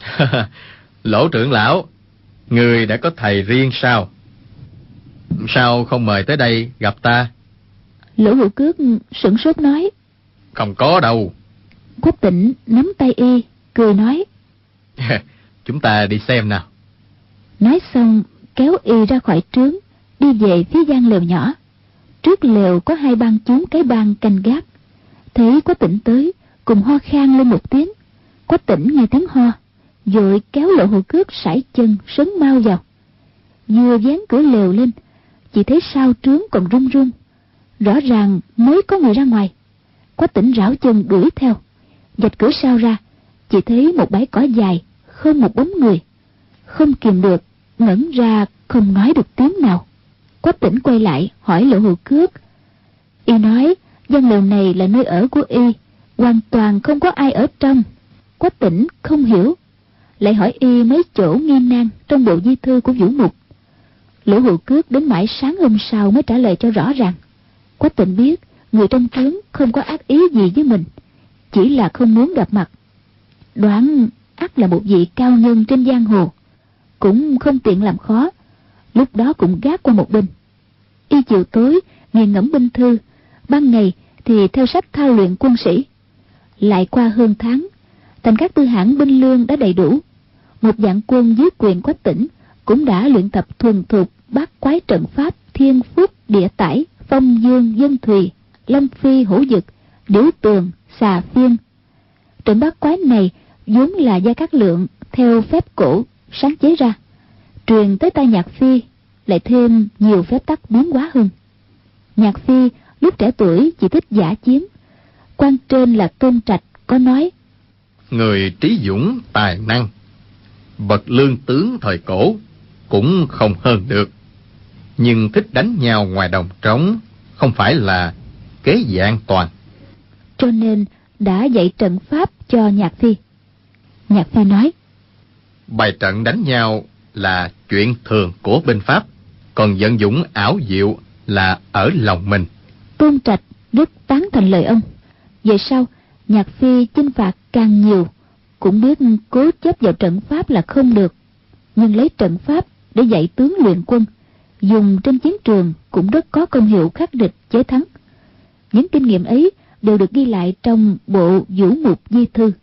Lỗ trưởng lão, người đã có thầy riêng sao? Sao không mời tới đây gặp ta? Lỗ Hữu Cước sửng sốt nói: Không có đâu. Quách Tĩnh nắm tay y, cười nói: Chúng ta đi xem nào. Nói xong kéo y ra khỏi trướng, đi về phía gian lều nhỏ. Trước lều có 2 bang chúng cái bang canh gác. Thấy Quách Tĩnh tới, cùng ho khan lên một tiếng. Quách Tĩnh nghe tiếng ho, vội kéo Lỗ Hữu Cước sải chân sấn mau vào. Vừa dán cửa lều lên, chỉ thấy sau trướng còn rung rung, rõ ràng mới có người ra ngoài. Quách Tĩnh rảo chân đuổi theo, vạch cửa sau ra, chỉ thấy một bãi cỏ dài, không một bóng người. Không kìm được, ngẩn ra không nói được tiếng nào. Quách Tĩnh quay lại hỏi Lỗ Hữu Cước. Y nói gian lều này là nơi ở của y, hoàn toàn không có ai ở trong. Quách Tĩnh không hiểu, lại hỏi y mấy chỗ nghi nan trong bộ di thư của Vũ Mục. Lỗ Hữu Cước đến mãi sáng hôm sau mới trả lời cho rõ ràng. Quách Tĩnh biết người trong trướng không có ác ý gì với mình, chỉ là không muốn gặp mặt. Đoán ắt là một vị cao nhân trên giang hồ, cũng không tiện làm khó, lúc đó cũng gác qua một bên. Y chiều tối nghiền ngẫm binh thư, ban ngày thì theo sách thao luyện quân sĩ. Lại qua hơn tháng, Thành Các Tư Hãn binh lương đã đầy đủ. Một vạn quân dưới quyền Quách Tĩnh cũng đã luyện tập thuần thục bát quái trận pháp Thiên Phúc, Địa Tải, Phong Dương, Dân Thùy, Long Phi, Hổ Dực, Điểu Tường, Xà Phiên. Trận bát quái này vốn là Gia Cát Lượng theo phép cổ sáng chế ra, truyền tới tay Nhạc Phi, lại thêm nhiều phép tắc biến hóa hơn. Nhạc Phi lúc trẻ tuổi chỉ thích dã chiến. Quan trên là Tôn Trạch có nói: Người trí dũng tài năng, bậc lương tướng thời cổ cũng không hơn được, nhưng thích đánh nhau ngoài đồng trống không phải là kế vẹn toàn. Cho nên đã dạy trận pháp cho Nhạc Phi. Nhạc Phi nói: Bài trận đánh nhau là chuyện thường của binh pháp, còn vận dụng ảo diệu là ở lòng mình. Tôn Trạch rất tán thành lời ông. Về sau Nhạc Phi chinh phạt càng nhiều, cũng biết cố chấp vào trận pháp là không được, nhưng lấy trận pháp để dạy tướng luyện quân, dùng trên chiến trường cũng rất có công hiệu khắc địch chế thắng. Những kinh nghiệm ấy đều được ghi lại trong bộ Vũ Mục di thư.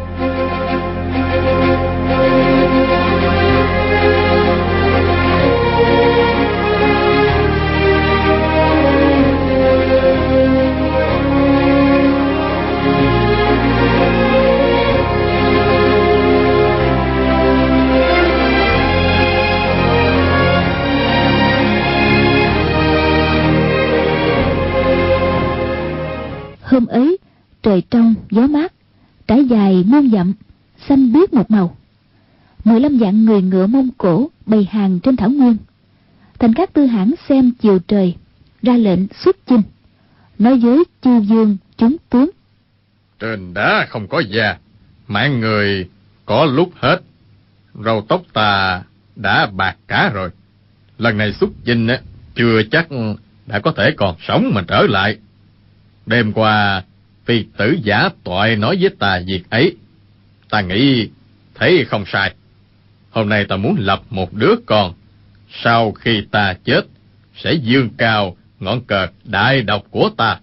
Hôm ấy trời trong gió mát, trải dài muôn dặm, xanh biếc một màu. 15 vạn người ngựa Mông Cổ bày hàng trên thảo nguyên. Thành Các Tư Hãn xem chiều trời, ra lệnh xuất chinh, nói với chư vương chúng tướng: Trên đá không có da, mạng người có lúc hết. Râu tóc ta đã bạc cả rồi, lần này xuất chinh chưa chắc đã có thể còn sống mà trở lại. Đêm qua phi tử giả toại nói với ta việc ấy, ta nghĩ thấy không sai. Hôm nay ta muốn lập một đứa con, sau khi ta chết sẽ dương cao ngọn cờ đại độc của ta.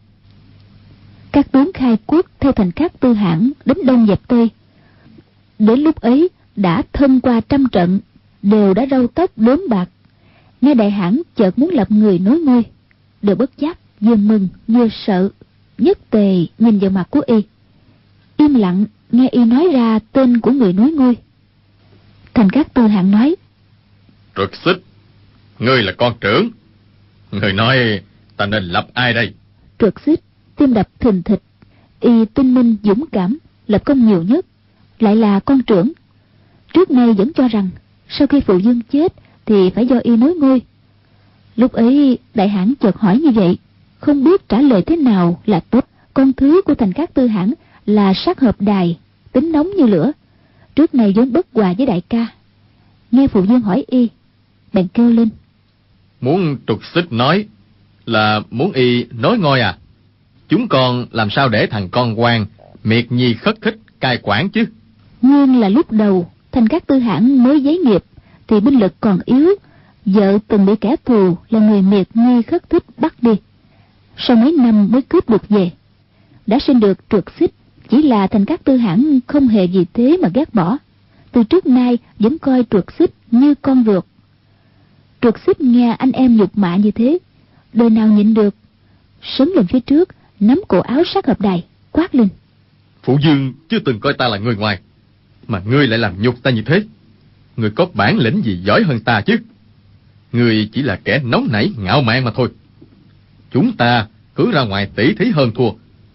Các tướng khai quốc theo Thành Các Tư Hãn đến đông dẹp tây. Đến lúc ấy đã thân qua 100 trận, đều đã râu tóc đốm bạc. Nghe Đại Hãn chợt muốn lập người nối ngôi, đều bất giác vừa mừng vừa sợ, nhất tề nhìn vào mặt của y. Im lặng nghe y nói ra tên của người nối ngôi. Thành Các Tư Hãn nói: Trực Xích, ngươi là con trưởng, ngươi nói ta nên lập ai đây? Trực Xích tim đập thình thịch. Y tinh minh dũng cảm, lập công nhiều nhất, lại là con trưởng. Trước nay vẫn cho rằng sau khi phụ vương chết thì phải do y nối ngôi. Lúc ấy Đại Hãn chợt hỏi như vậy, không biết trả lời thế nào là tốt. Con thứ của Thành Các Tư Hãn là Sát Hợp Đài, tính nóng như lửa, trước nay vốn bất hòa với đại ca. Nghe phụ vương hỏi y, bèn kêu lên: Muốn Trục Xích nói là muốn y nối ngôi à? Chúng con làm sao để thằng con quan miệt nhi khất thích cai quản chứ? Nguyên là lúc đầu Thành Cát Tư Hãn mới giấy nghiệp thì binh lực còn yếu, vợ từng bị kẻ thù là người miệt nhi khất thích bắt đi, sau mấy năm mới cướp được về. Đã sinh được Trượt Xích, chỉ là Thành Cát Tư Hãn không hề vì thế mà ghét bỏ, từ trước nay vẫn coi Trượt Xích như con ruột. Trượt Xích nghe anh em nhục mạ như thế, đời nào nhịn được, sấn lên phía trước, nắm cổ áo Sát Hợp Đài, quát lên: Phụ Dương chưa từng coi ta là người ngoài, mà ngươi lại làm nhục ta như thế. Ngươi có bản lĩnh gì giỏi hơn ta chứ? Ngươi chỉ là kẻ nóng nảy ngạo mạn mà thôi. Chúng ta cứ ra ngoài tỉ thí hơn thua.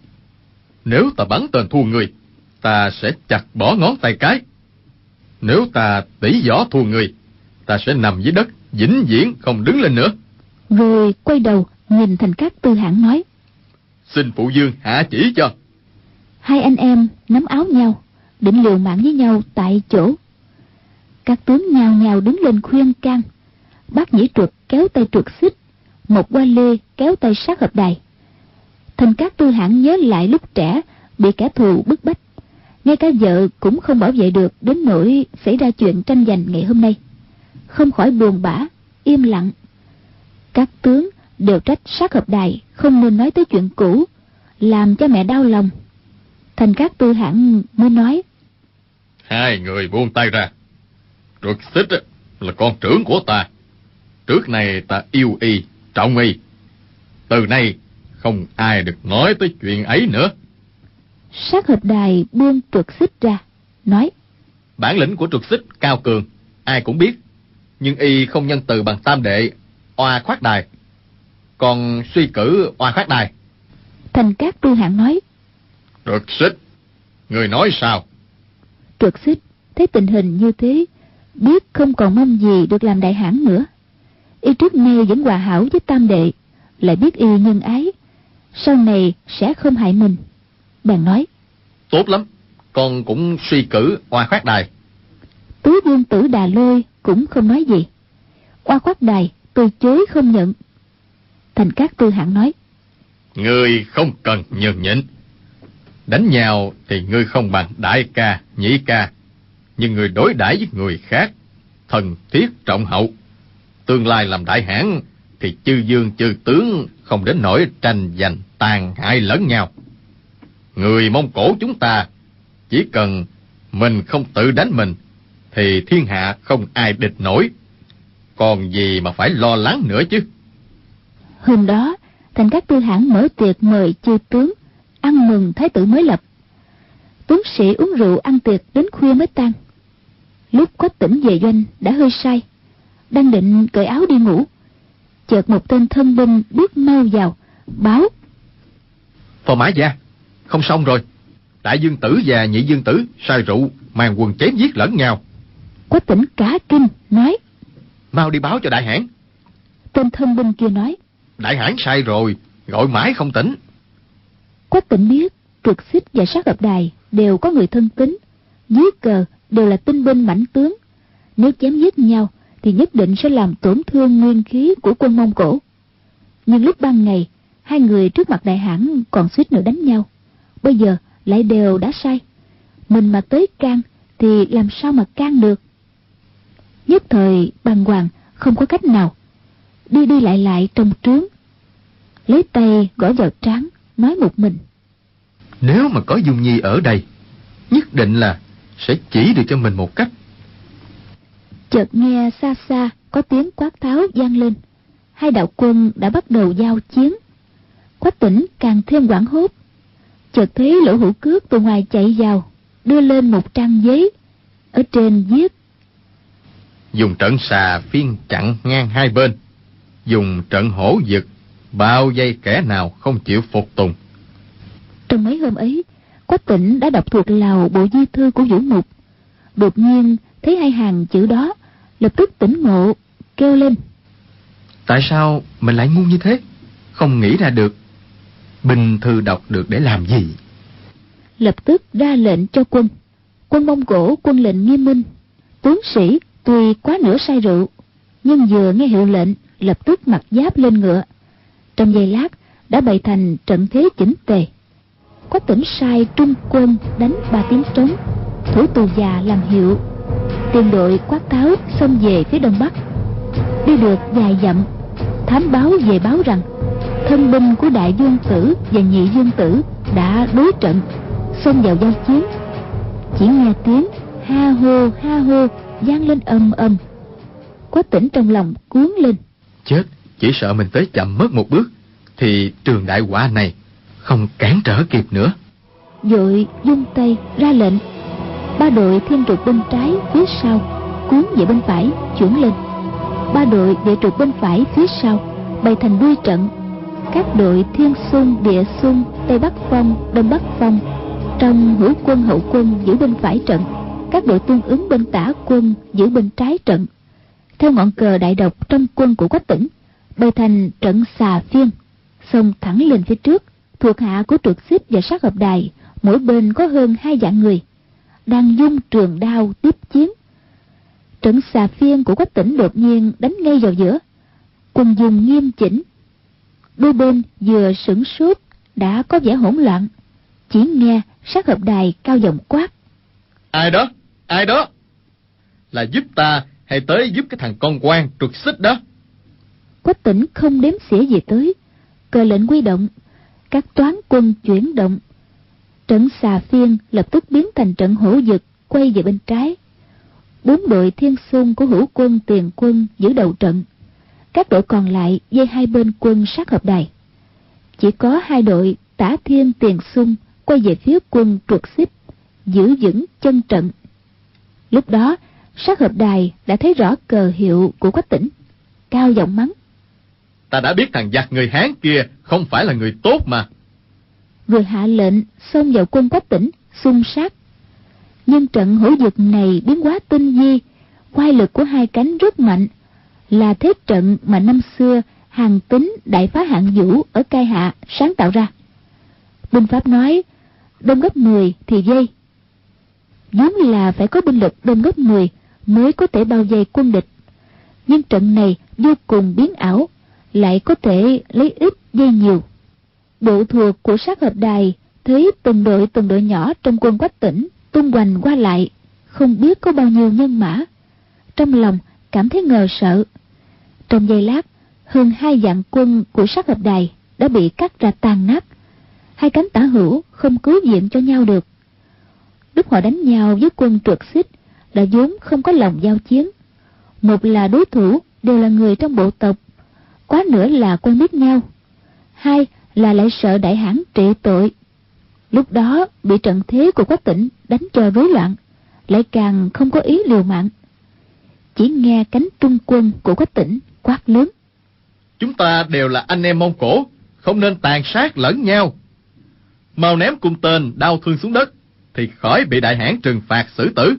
Nếu ta bắn tên thua ngươi, ta sẽ chặt bỏ ngón tay cái. Nếu ta tỉ võ thua ngươi, ta sẽ nằm dưới đất vĩnh viễn không đứng lên nữa. Rồi quay đầu nhìn Thành Cát Tư Hãn nói: Xin phụ Dương hạ chỉ cho. Hai anh em nắm áo nhau, định liều mạng với nhau tại chỗ. Các tướng nhào nhào đứng lên khuyên can. Bác Nhĩ Truật kéo tay Trượt Xích, một Qua Lê kéo tay Sát Hợp Đài. Thành Cát Tư Hãn nhớ lại lúc trẻ bị kẻ thù bức bách, ngay cả vợ cũng không bảo vệ được, đến nỗi xảy ra chuyện tranh giành ngày hôm nay, không khỏi buồn bã im lặng. Các tướng đều trách Sát Hợp Đài không nên nói tới chuyện cũ, làm cho mẹ đau lòng. Thành Cát Tư Hãn mới nói: Hai người buông tay ra. Trượt Xích là con trưởng của ta. Trước này ta yêu y, trọng y. Từ nay không ai được nói tới chuyện ấy nữa. Sát Hợp Đài buông Trượt Xích ra, nói: Bản lĩnh của Trượt Xích cao cường, ai cũng biết. Nhưng y không nhân từ bằng tam đệ Oa Khoát Đài. Còn suy cử Oa Khoát Đài. Thành Cát Tư Hãn nói: Trượt Xích, người nói sao? Trượt Xích thấy tình hình như thế, biết không còn mong gì được làm đại hãn nữa. Y trước nay vẫn hòa hảo với tam đệ, lại biết y nhân ái, sau này sẽ không hại mình. Bèn nói: Tốt lắm, con cũng suy cử Oa Khoát Đài. Tứ Vương Tử Đà Lôi cũng không nói gì. Oa Khoát Đài từ chối không nhận. Thành Cát Tư Hãn nói: Ngươi không cần nhường nhịn. Đánh nhau thì ngươi không bằng đại ca, nhị ca, nhưng ngươi đối đãi với người khác thần thiết trọng hậu. Tương lai làm đại hãn thì chư vương chư tướng không đến nỗi tranh giành tàn hại lẫn nhau. Người Mông Cổ chúng ta chỉ cần mình không tự đánh mình thì thiên hạ không ai địch nổi, còn gì mà phải lo lắng nữa chứ. Hôm đó Thành Cát Tư Hãn mở tiệc mời chư tướng ăn mừng thái tử mới lập. Tướng sĩ uống rượu ăn tiệc đến khuya mới tan. Lúc Quách Tỉnh về doanh đã hơi say, đang định cởi áo đi ngủ, chợt một tên thân binh bước mau vào báo: Phò mã gia, không xong rồi. Đại dương tử và nhị dương tử sai rượu mang quần chém giết lẫn nhau. Quách Tỉnh cả kinh nói: Mau đi báo cho đại hãn. Tên thân binh kia nói: Đại hãn sai rồi, gọi mãi không tỉnh. Quách Tỉnh biết Trượt Xích và Sát Hợp Đài đều có người thân tín, dưới cờ đều là tinh binh mãnh tướng, nếu chém giết nhau thì nhất định sẽ làm tổn thương nguyên khí của quân Mông Cổ. Nhưng lúc ban ngày hai người trước mặt đại hãn còn suýt nữa đánh nhau, bây giờ lại đều đã sai, mình mà tới can thì làm sao mà can được. Nhất thời bàng hoàng không có cách nào, đi đi lại lại trong trướng, lấy tay gõ vào trán, nói một mình: Nếu mà có Dung Nhi ở đây, nhất định là sẽ chỉ được cho mình một cách. Chợt nghe xa xa có tiếng quát tháo vang lên, hai đạo quân đã bắt đầu giao chiến. Quách Tỉnh càng thêm hoảng hốt, chợt thấy Lỗ Hữu Cước từ ngoài chạy vào, đưa lên một trang giấy, ở trên viết: Dùng trận xà phiên chặn ngang hai bên, dùng trận hổ vực bao vây kẻ nào không chịu phục tùng. Trong mấy hôm ấy, Quách Tỉnh đã đọc thuộc lào bộ di thư của Vũ Mục, đột nhiên thấy hai hàng chữ đó, lập tức tỉnh ngộ, kêu lên: Tại sao mình lại ngu như thế, không nghĩ ra được. Binh thư đọc được để làm gì? Lập tức ra lệnh cho quân. Quân Mông Cổ quân lệnh nghiêm minh, tướng sĩ tuy quá nửa say rượu, nhưng vừa nghe hiệu lệnh lập tức mặc giáp lên ngựa. Trong giây lát đã bày thành trận thế chỉnh tề. Quách Tĩnh sai trung quân đánh 3 tiếng trống, thủ tù già làm hiệu. Tiền đội Quát Tháo xông về phía đông bắc. Đi được vài dặm, thám báo về báo rằng thân binh của Đại Dương Tử và Nhị Dương Tử đã đối trận, xông vào giao chiến. Chỉ nghe tiếng ha hô vang lên ầm ầm. Quách Tĩnh trong lòng cuốn lên. Chết, chỉ sợ mình tới chậm mất một bước thì trường đại họa này không cản trở kịp nữa. Vội vung tay ra lệnh, 3 đội thiên trục bên trái phía sau cuốn về bên phải chuyển lên. 3 đội địa trục bên phải phía sau bày thành đuôi trận. Các đội thiên xung, địa xung, tây bắc phong, đông bắc phong trong hữu quân hậu quân giữ bên phải trận. Các đội tương ứng bên tả quân giữ bên trái trận. Theo ngọn cờ đại độc trong quân của Quách Tĩnh bày thành trận xà phiên, xông thẳng lên phía trước. Thuộc hạ của Trượt Xích và Sát Hợp Đài mỗi bên có hơn 2 vạn người, đang dung trường đao tiếp chiến. Trận xà phiên của Quách Tĩnh đột nhiên đánh ngay vào giữa. Quân dùng nghiêm chỉnh, đôi bên vừa sửng sốt đã có vẻ hỗn loạn. Chỉ nghe Sát Hợp Đài cao giọng quát: Ai đó? Ai đó? Là giúp ta hay tới giúp cái thằng con quan Trượt Xích đó? Quách Tĩnh không đếm xỉa gì tới, cờ lệnh quy động, các toán quân chuyển động. Trận xà phiên lập tức biến thành trận hổ dực quay về bên trái. 4 đội thiên xung của hữu quân tiền quân giữ đầu trận. Các đội còn lại dây hai bên quân Sát Hợp Đài. Chỉ có 2 đội tả thiên tiền xung quay về phía quân Trượt Xích giữ vững chân trận. Lúc đó Sát Hợp Đài đã thấy rõ cờ hiệu của Quách Tĩnh, cao giọng mắng: Ta đã biết thằng giặc người Hán kia không phải là người tốt mà. Vừa hạ lệnh xông vào quân Quách Tĩnh xung sát. Nhưng trận hổ dực này biến hóa tinh vi, quay lực của 2 cánh rất mạnh, là thế trận mà năm xưa Hàn Tín đại phá Hạng Vũ ở Cai Hạ sáng tạo ra. Binh pháp nói đông gấp 10 thì dây, vốn là phải có binh lực đông gấp 10 mới có thể bao vây quân địch. Nhưng trận này vô cùng biến ảo, lại có thể lấy ít dây nhiều. Bộ thuộc của Sát Hợp Đài thấy từng đội nhỏ trong quân Quách Tĩnh tung hoành qua lại, không biết có bao nhiêu nhân mã, trong lòng cảm thấy ngờ sợ. Trong giây lát, hơn 2 vạn quân của Sát Hợp Đài đã bị cắt ra tàn nát. 2 cánh tả hữu không cứu viện cho nhau được. Lúc họ đánh nhau với quân Trượt Xích là vốn không có lòng giao chiến. Một là đối thủ đều là người trong bộ tộc, quá nữa là quen biết nhau. 2 là lại sợ đại hãn trị tội. Lúc đó bị trận thế của Quách Tĩnh đánh cho rối loạn, lại càng không có ý liều mạng. Chỉ nghe cánh trung quân của Quách Tĩnh quát lớn: Chúng ta đều là anh em Mông Cổ, không nên tàn sát lẫn nhau. Mau ném cung tên đau thương xuống đất, thì khỏi bị đại hãn trừng phạt xử tử.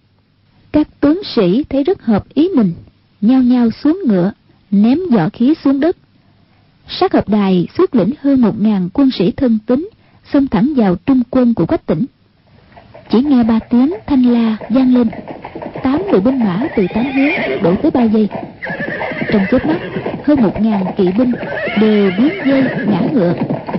Các tướng sĩ thấy rất hợp ý mình, nhao nhao xuống ngựa, ném võ khí xuống đất. Sát Hợp Đài xuất lĩnh hơn 1000 quân sĩ thân tín, xông thẳng vào trung quân của Quách Tĩnh. Chỉ nghe 3 tiếng thanh la vang lên, 8 đội binh mã từ 8 hướng đổ tới bao vây. Trong chớp mắt, hơn 1000 kỵ binh đều biến dây ngã ngựa.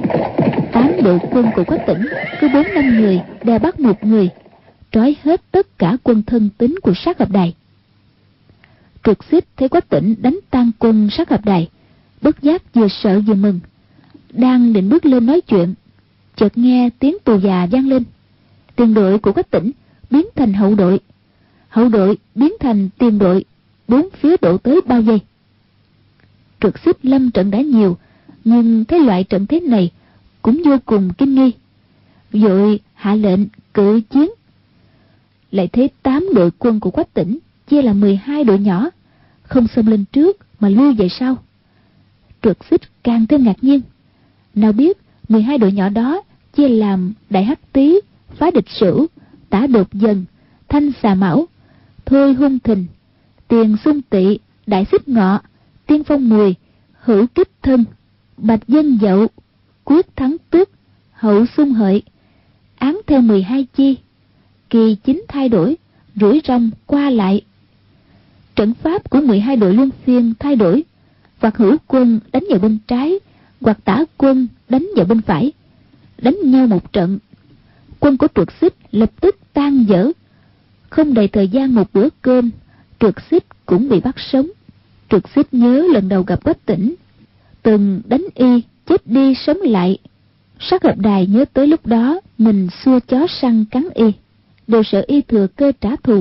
8 đội quân của Quách Tĩnh cứ 4-5 người đè bắt một người, trói hết tất cả quân thân tín của Sát Hợp Đài. Trượt Xích thấy Quách Tĩnh đánh tan quân Sát Hợp Đài, bất giác vừa sợ vừa mừng, đang định bước lên nói chuyện, chợt nghe tiếng tù già vang lên. Tiền đội của Quách Tĩnh biến thành hậu đội, hậu đội biến thành tiền đội, 4 phía đổ tới bao vây. Trượt Xích lâm trận đã nhiều, nhưng thấy loại trận thế này cũng vô cùng kinh nghi, vội hạ lệnh cự chiến. Lại thấy 8 đội quân của Quách Tĩnh chia là 12 đội nhỏ, không xông lên trước mà lui về sau. Trượt Xích càng thêm ngạc nhiên, nào biết 12 đội nhỏ đó chia làm Đại Hắc Tý, Phá Địch Sửu, Tả Đột Dần, Thanh Xà Mão, Thôi Hung Thình, Tiền Xung Tỵ, Đại Xích Ngọ, Tiên Phong Mùi, Hữu Kích Thân, Bạch Dân Dậu, Quyết Thắng Tước, Hậu Xung Hợi. Án theo 12 chi, kỳ chính thay đổi, rủi rong qua lại. Trận pháp của 12 đội luân phiên thay đổi, hoặc hữu quân đánh vào bên trái, hoặc tả quân đánh vào bên phải, đánh nhau một trận. Quân của Trượt Xích lập tức tan vỡ. Không đầy thời gian một bữa cơm, Trượt Xích cũng bị bắt sống. Trượt Xích nhớ lần đầu gặp Quách Tĩnh, từng đánh y chết đi sống lại. Sát Hợp Đài nhớ tới lúc đó mình xua chó săn cắn y, đều sợ y thừa cơ trả thù.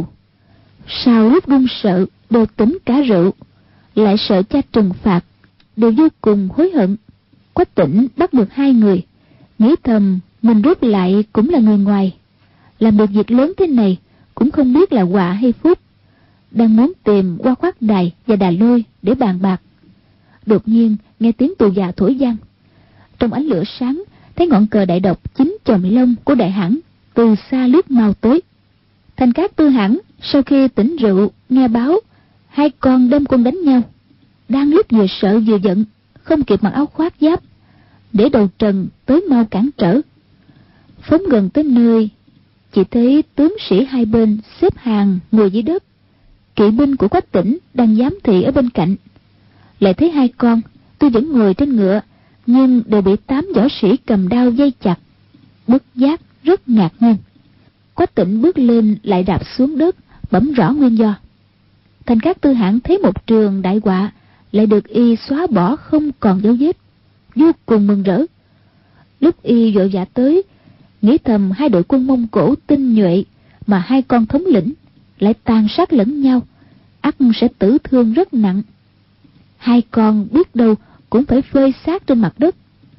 Sau lúc run sợ đều tỉnh cả rượu, lại sợ cha trừng phạt, đều vô cùng hối hận. Quách Tĩnh bắt được hai người, nghĩ thầm mình rút lại cũng là người ngoài, làm được việc lớn thế này cũng không biết là họa hay phúc. Đang muốn tìm Hoa Khoát Đài và Đà Lôi để bàn bạc, đột nhiên nghe tiếng tù già thổi vang. Trong ánh lửa sáng thấy ngọn cờ đại độc 9 chòm lông của đại hãn từ xa lướt mau tới. Thành Cát Tư Hãn sau khi tỉnh rượu nghe báo hai con đem quân đánh nhau, đang lúc vừa sợ vừa giận, không kịp mặc áo khoác giáp, để đầu trần tới mau cản trở. Phóng gần tới nơi, chỉ thấy tướng sĩ hai bên xếp hàng ngồi dưới đất, kỵ binh của Quách Tĩnh đang giám thị ở bên cạnh. Lại thấy hai con tuy vẫn ngồi trên ngựa, nhưng đều bị 8 võ sĩ cầm đao dây chặt. Bất giác rất ngạc nhiên. Quách Tĩnh bước lên lại đạp xuống đất, bẩm rõ nguyên do. Thành Cát Tư Hãn thấy một trường đại họa lại được y xóa bỏ không còn dấu vết, vô cùng mừng rỡ. Lúc y vội vã tới, nghĩ thầm hai đội quân Mông Cổ tinh nhuệ mà hai con thống lĩnh lại tàn sát lẫn nhau, ắt sẽ tử thương rất nặng. Hai con biết đâu cũng phải phơi xác trên mặt đất.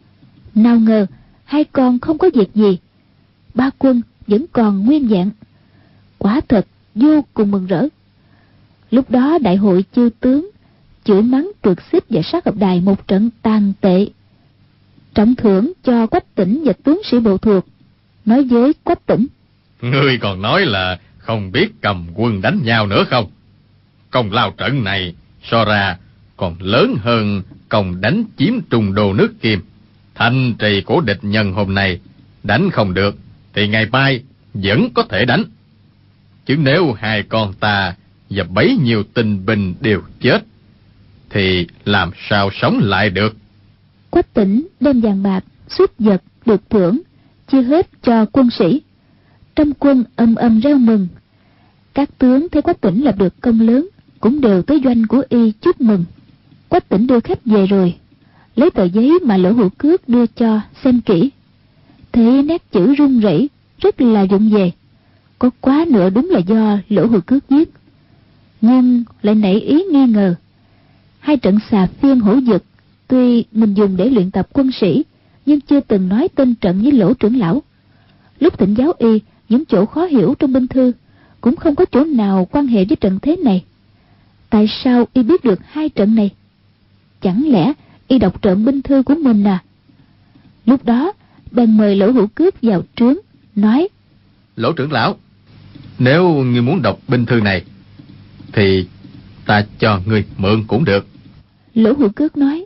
Nào ngờ hai con không có việc gì, ba quân vẫn còn nguyên vẹn. Quả thật vô cùng mừng rỡ. Lúc đó đại hội chư tướng chửi mắng Trượt Xích và Sát Hợp Đài một trận tàn tệ, trọng thưởng cho Quách Tĩnh và tướng sĩ bộ thuộc. Nói với Quách Tĩnh: Ngươi còn nói là không biết cầm quân đánh nhau nữa không? Công lao trận này so ra còn lớn hơn công đánh chiếm Trung Đô nước Kim. Thành trì của địch nhân hôm nay đánh không được thì ngày mai vẫn có thể đánh. Chứ nếu hai con ta và bấy nhiêu tinh binh đều chết thì làm sao sống lại được? Quách Tĩnh đem vàng bạc sút vật được thưởng chia hết cho quân sĩ. Trong quân ầm reo mừng. Các tướng thấy Quách Tĩnh lập được công lớn cũng đều tới doanh của y chúc mừng. Quách Tĩnh đưa khách về rồi, lấy tờ giấy mà Lỗ Hữu Cước đưa cho xem kỹ, thấy nét chữ run rẩy, rất là vụng về. Có quá nữa đúng là do Lỗ Hữu Cước viết, nhưng lại nảy ý nghi ngờ. Hai trận xà phiên hổ dực tuy mình dùng để luyện tập quân sĩ, nhưng chưa từng nói tên trận với Lỗ trưởng lão. Lúc thỉnh giáo y những chỗ khó hiểu trong binh thư, cũng không có chỗ nào quan hệ với trận thế này. Tại sao y biết được hai trận này? Chẳng lẽ y đọc trộm binh thư của mình à? Lúc đó bèn mời Lỗ Hữu Cước vào trướng, nói: Lỗ trưởng lão, nếu ngươi muốn đọc binh thư này thì ta cho ngươi mượn cũng được. Lỗ Hữu Cước nói: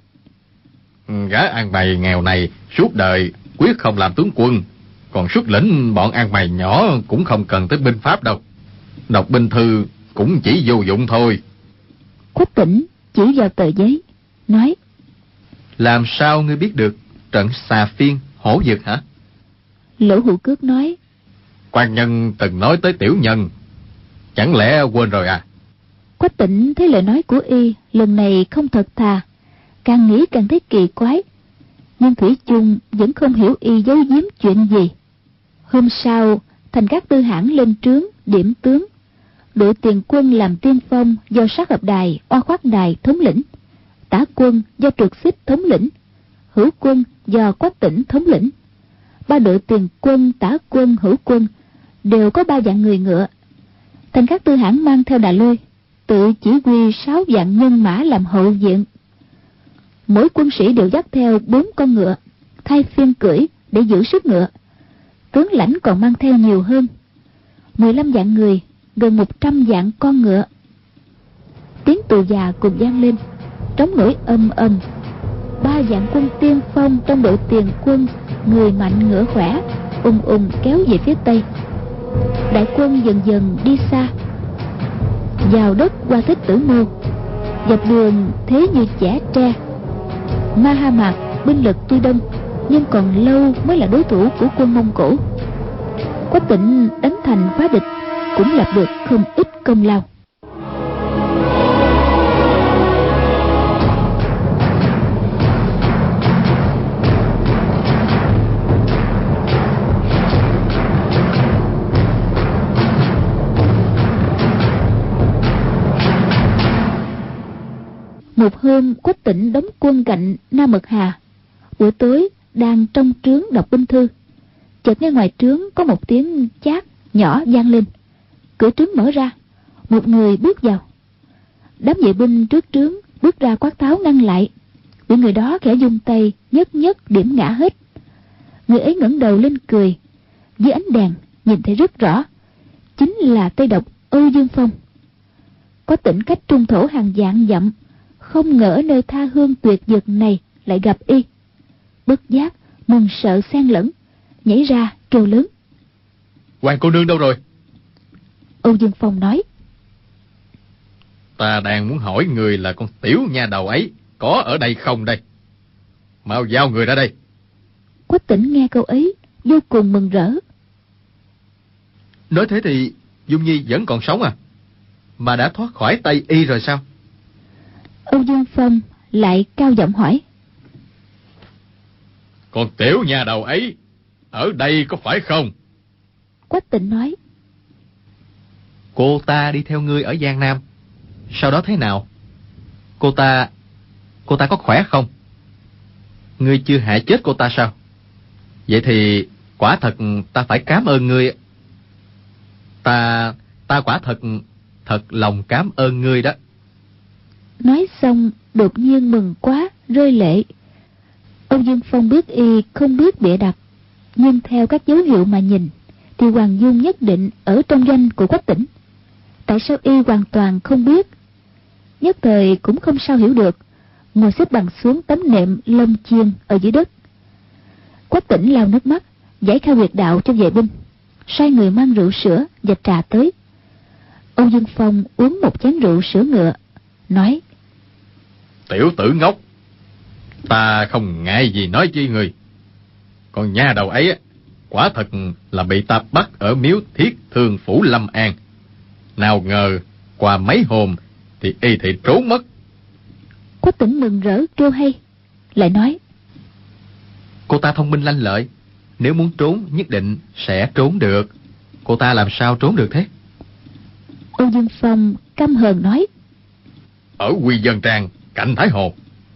Gã ăn mày nghèo này suốt đời quyết không làm tướng quân, còn xuất lĩnh bọn ăn mày nhỏ cũng không cần tới binh pháp đâu. Đọc binh thư cũng chỉ vô dụng thôi. Quách Tĩnh chỉ vào tờ giấy, nói: Làm sao ngươi biết được trận xà phiên hổ dực hả? Lỗ Hữu Cước nói: Quan nhân từng nói tới tiểu nhân, chẳng lẽ quên rồi à? Quách Tĩnh thấy lời nói của y lần này không thật thà, càng nghĩ càng thấy kỳ quái, nhưng thủy chung vẫn không hiểu y giấu giếm chuyện gì. Hôm sau, Thành Cát Tư Hãn lên trướng điểm tướng. Đội tiền quân làm tiên phong do Sát Hợp Đài, Hoa Khoát Đài thống lĩnh, tả quân do Trượt Xích thống lĩnh, hữu quân do Quách Tĩnh thống lĩnh. Ba đội tiền quân, tả quân, hữu quân đều có 3 vạn người ngựa. Thành Cát Tư Hãn mang theo Đà Lôi, tự chỉ huy 6 vạn nhân mã làm hậu viện. Mỗi quân sĩ đều dắt theo 4 con ngựa, thay phiên cưỡi để giữ sức ngựa. Tướng lãnh còn mang theo nhiều hơn, 15 vạn người, gần 100 vạn con ngựa. Tiếng tù già cùng vang lên, trống nổi ầm ầm. 3 vạn quân tiên phong trong đội tiền quân, người mạnh ngựa khỏe, ùng kéo về phía tây. Đại quân dần dần đi xa, vào đất qua Thích Tử Mưu, dọc đường thế như chẻ tre. Ma Ha Mạc binh lực tuy đông nhưng còn lâu mới là đối thủ của quân Mông Cổ. Quách Tĩnh đánh thành phá địch, cũng lập được không ít công lao. Một hôm, Quách Tĩnh đóng quân cạnh Nam Mật Hà. Buổi tối đang trong trướng đọc binh thư, chợt nghe ngoài trướng có một tiếng chát nhỏ vang lên. Cửa trướng mở ra, một người bước vào. Đám vệ binh trước trướng bước ra quát tháo ngăn lại, bị người đó khẽ vung tay nhất nhất điểm ngã hết. Người ấy ngẩng đầu lên cười, dưới ánh đèn nhìn thấy rất rõ, chính là Tây Độc Âu Dương Phong. Quách Tĩnh cách trung thổ hàng vạn dặm, không ngờ nơi tha hương tuyệt vực này lại gặp y. Bất giác mừng sợ xen lẫn, nhảy ra kêu lớn: Hoàng cô nương đâu rồi? Âu Dương Phong nói: Ta đang muốn hỏi người là con tiểu nha đầu ấy có ở đây không đây? Mau giao người ra đây. Quách Tĩnh nghe câu ấy vô cùng mừng rỡ. Nói thế thì Dung Nhi vẫn còn sống à? Mà đã thoát khỏi tay y rồi sao? Âu Dương Phong lại cao giọng hỏi: Con tiểu nha đầu ấy ở đây có phải không? Quách Tĩnh nói: Cô ta đi theo ngươi ở Giang Nam, sau đó thế nào? Cô ta có khỏe không? Ngươi chưa hại chết cô ta sao? Vậy thì quả thật ta phải cảm ơn ngươi. Ta quả thật lòng cảm ơn ngươi đó. Nói xong đột nhiên mừng quá rơi lệ. Âu Dương Phong biết y không biết bịa đặt, nhưng theo các dấu hiệu mà nhìn thì Hoàng Dung nhất định ở trong doanh của Quách Tĩnh. Tại sao y hoàn toàn không biết? Nhất thời cũng không sao hiểu được, ngồi xếp bằng xuống tấm nệm lông chiên ở dưới đất. Quách Tĩnh lau nước mắt, giải khai huyệt đạo cho vệ binh, sai người mang rượu sữa và trà tới. Âu Dương Phong uống một chén rượu sữa ngựa, nói: Tiểu tử ngốc, ta không ngại gì nói với người. Con nha đầu ấy quả thật là bị ta bắt ở miếu Thiết Thương phủ Lâm An. Nào ngờ qua mấy hôm thì y thị trốn mất. Quách Tĩnh mừng rỡ kêu hay, lại nói: Cô ta thông minh lanh lợi, nếu muốn trốn nhất định sẽ trốn được. Cô ta làm sao trốn được thế? Âu Dương Phong căm hờn nói: Ở Quy Dân Trang cạnh Thái Hồ.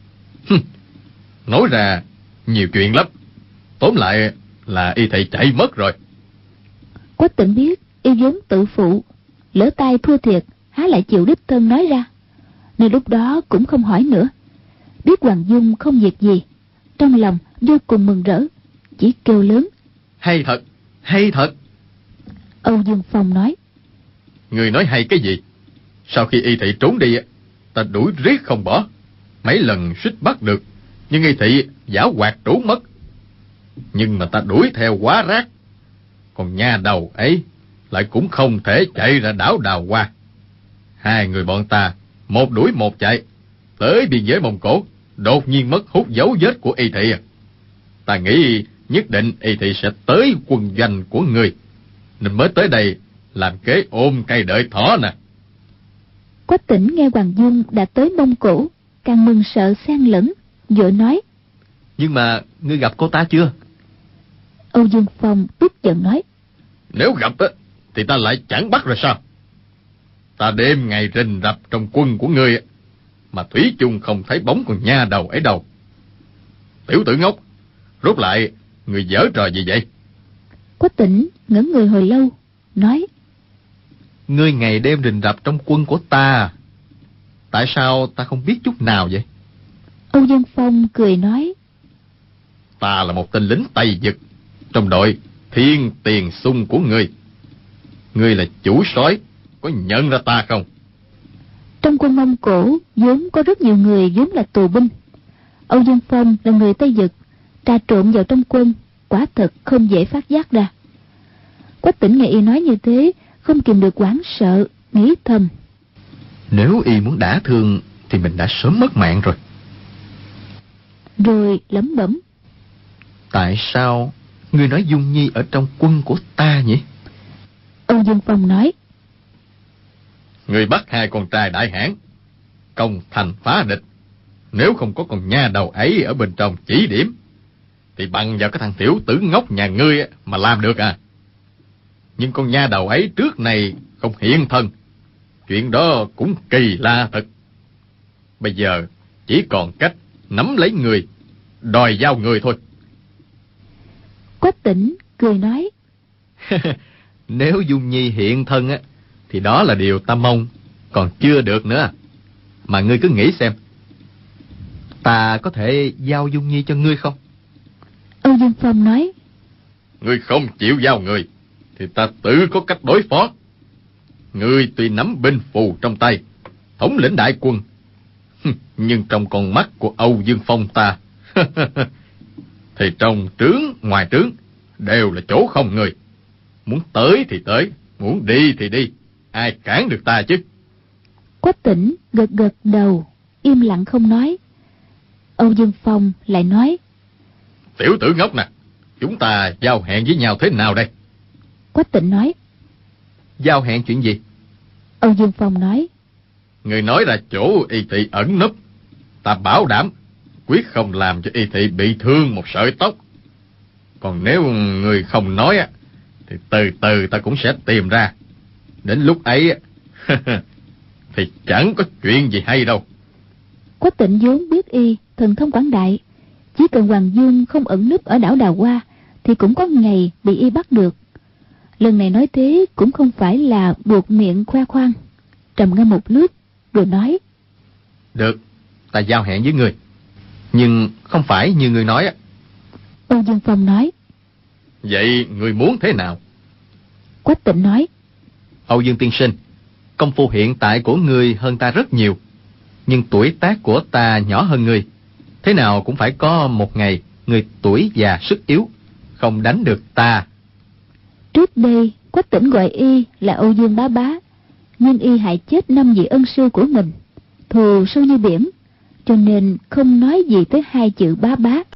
Nói ra nhiều chuyện lắm. Tóm lại là y thị chạy mất rồi. Quách Tĩnh biết y vốn tự phụ, lỡ tay thua thiệt há lại chịu đích thân nói ra, nên lúc đó cũng không hỏi nữa. Biết Hoàng Dung không việc gì, trong lòng vô cùng mừng rỡ, chỉ kêu lớn: Hay thật, hay thật. Âu Dương Phong nói: Người nói hay cái gì? Sau khi y thị trốn đi, ta đuổi riết không bỏ, mấy lần suýt bắt được, nhưng y thị giảo hoạt trốn mất. Nhưng mà ta đuổi theo quá rác, còn nha đầu ấy lại cũng không thể chạy ra đảo Đào Hoa. Hai người bọn ta một đuổi một chạy tới biên giới Mông Cổ, đột nhiên mất hút dấu vết của y thị. Ta nghĩ nhất định y thị sẽ tới quân doanh của người, nên mới tới đây làm kế ôm cây đợi thỏ nè. Quách Tĩnh nghe Hoàng Dung đã tới Mông Cổ, càng mừng sợ xen lẫn, vội nói: Nhưng mà ngươi gặp cô ta chưa? Âu Dương Phong tức giận nói: Nếu gặp thì ta lại chẳng bắt rồi sao? Ta đêm ngày rình rập trong quân của ngươi, mà thủy chung không thấy bóng con nha đầu ấy đâu. Tiểu tử ngốc, rốt lại người giở trò gì vậy? Quách Tĩnh ngẩn người hồi lâu, nói: Ngươi ngày đêm rình rập trong quân của ta, tại sao ta không biết chút nào vậy? Âu Dương Phong cười nói: Ta là một tên lính Tây Vực trong đội Thiên Tiền Xung của ngươi. Ngươi là chủ soái, có nhận ra ta không? Trong quân Mông Cổ vốn có rất nhiều người vốn là tù binh. Âu Dương Phong là người Tây Vực, trà trộn vào trong quân quả thật không dễ phát giác ra. Quách Tĩnh nghe y nói như thế, không kìm được hoảng sợ, nghĩ thầm: Nếu y muốn đả thương thì mình đã sớm mất mạng rồi. rồi lẩm bẩm: Tại sao ngươi nói Dung Nhi ở trong quân của ta nhỉ? Âu Dương Phong nói: Người bắt hai con trai đại hãn, công thành phá địch. Nếu không có con nha đầu ấy ở bên trong chỉ điểm, thì bằng vào cái thằng tiểu tử ngốc nhà ngươi mà làm được à? Nhưng con nha đầu ấy trước này không hiện thân, chuyện đó cũng kỳ lạ thật. Bây giờ chỉ còn cách nắm lấy người, đòi giao người thôi. Quách Tĩnh cười nói: Nếu Dung Nhi hiện thân á, thì đó là điều ta mong, còn chưa được nữa. Mà ngươi cứ nghĩ xem, ta có thể giao Dung Nhi cho ngươi không? Âu Dương Phong nói: Ngươi không chịu giao người, thì ta tự có cách đối phó. Ngươi tuy nắm binh phù trong tay, thống lĩnh đại quân, nhưng trong con mắt của Âu Dương Phong ta thì trong trướng ngoài trướng đều là chỗ không người. Muốn tới thì tới, muốn đi thì đi, ai cản được ta chứ? Quách Tĩnh gật gật đầu, im lặng không nói. Âu Dương Phong lại nói: Tiểu tử ngốc nè, chúng ta giao hẹn với nhau thế nào đây? Quách Tĩnh nói: Giao hẹn chuyện gì? Âu Dương Phong nói: Người nói là chỗ y thị ẩn nấp, ta bảo đảm quyết không làm cho y thị bị thương một sợi tóc. Còn nếu người không nói á, thì từ từ ta cũng sẽ tìm ra. Đến lúc ấy thì chẳng có chuyện gì hay đâu. Quách Tĩnh vốn biết y thần thông quảng đại, chỉ cần Hoàng Dương không ẩn núp ở đảo Đào Hoa thì cũng có ngày bị y bắt được. Lần này nói thế cũng không phải là buộc miệng khoe khoang. Trầm ngâm một lúc rồi nói: Được, ta giao hẹn với ngươi, nhưng không phải như ngươi nói á. Âu Dương Phong nói: Vậy người muốn thế nào? Quách Tĩnh nói: Âu Dương tiên sinh, công phu hiện tại của ngươi hơn ta rất nhiều, nhưng tuổi tác của ta nhỏ hơn ngươi. Thế nào cũng phải có một ngày ngươi tuổi già sức yếu, không đánh được ta. Trước đây Quách Tĩnh gọi y là Âu Dương bá bá, nhưng y hại chết 5 vị ân sư của mình, thù sâu như biển, cho nên không nói gì tới 2 chữ bá bá.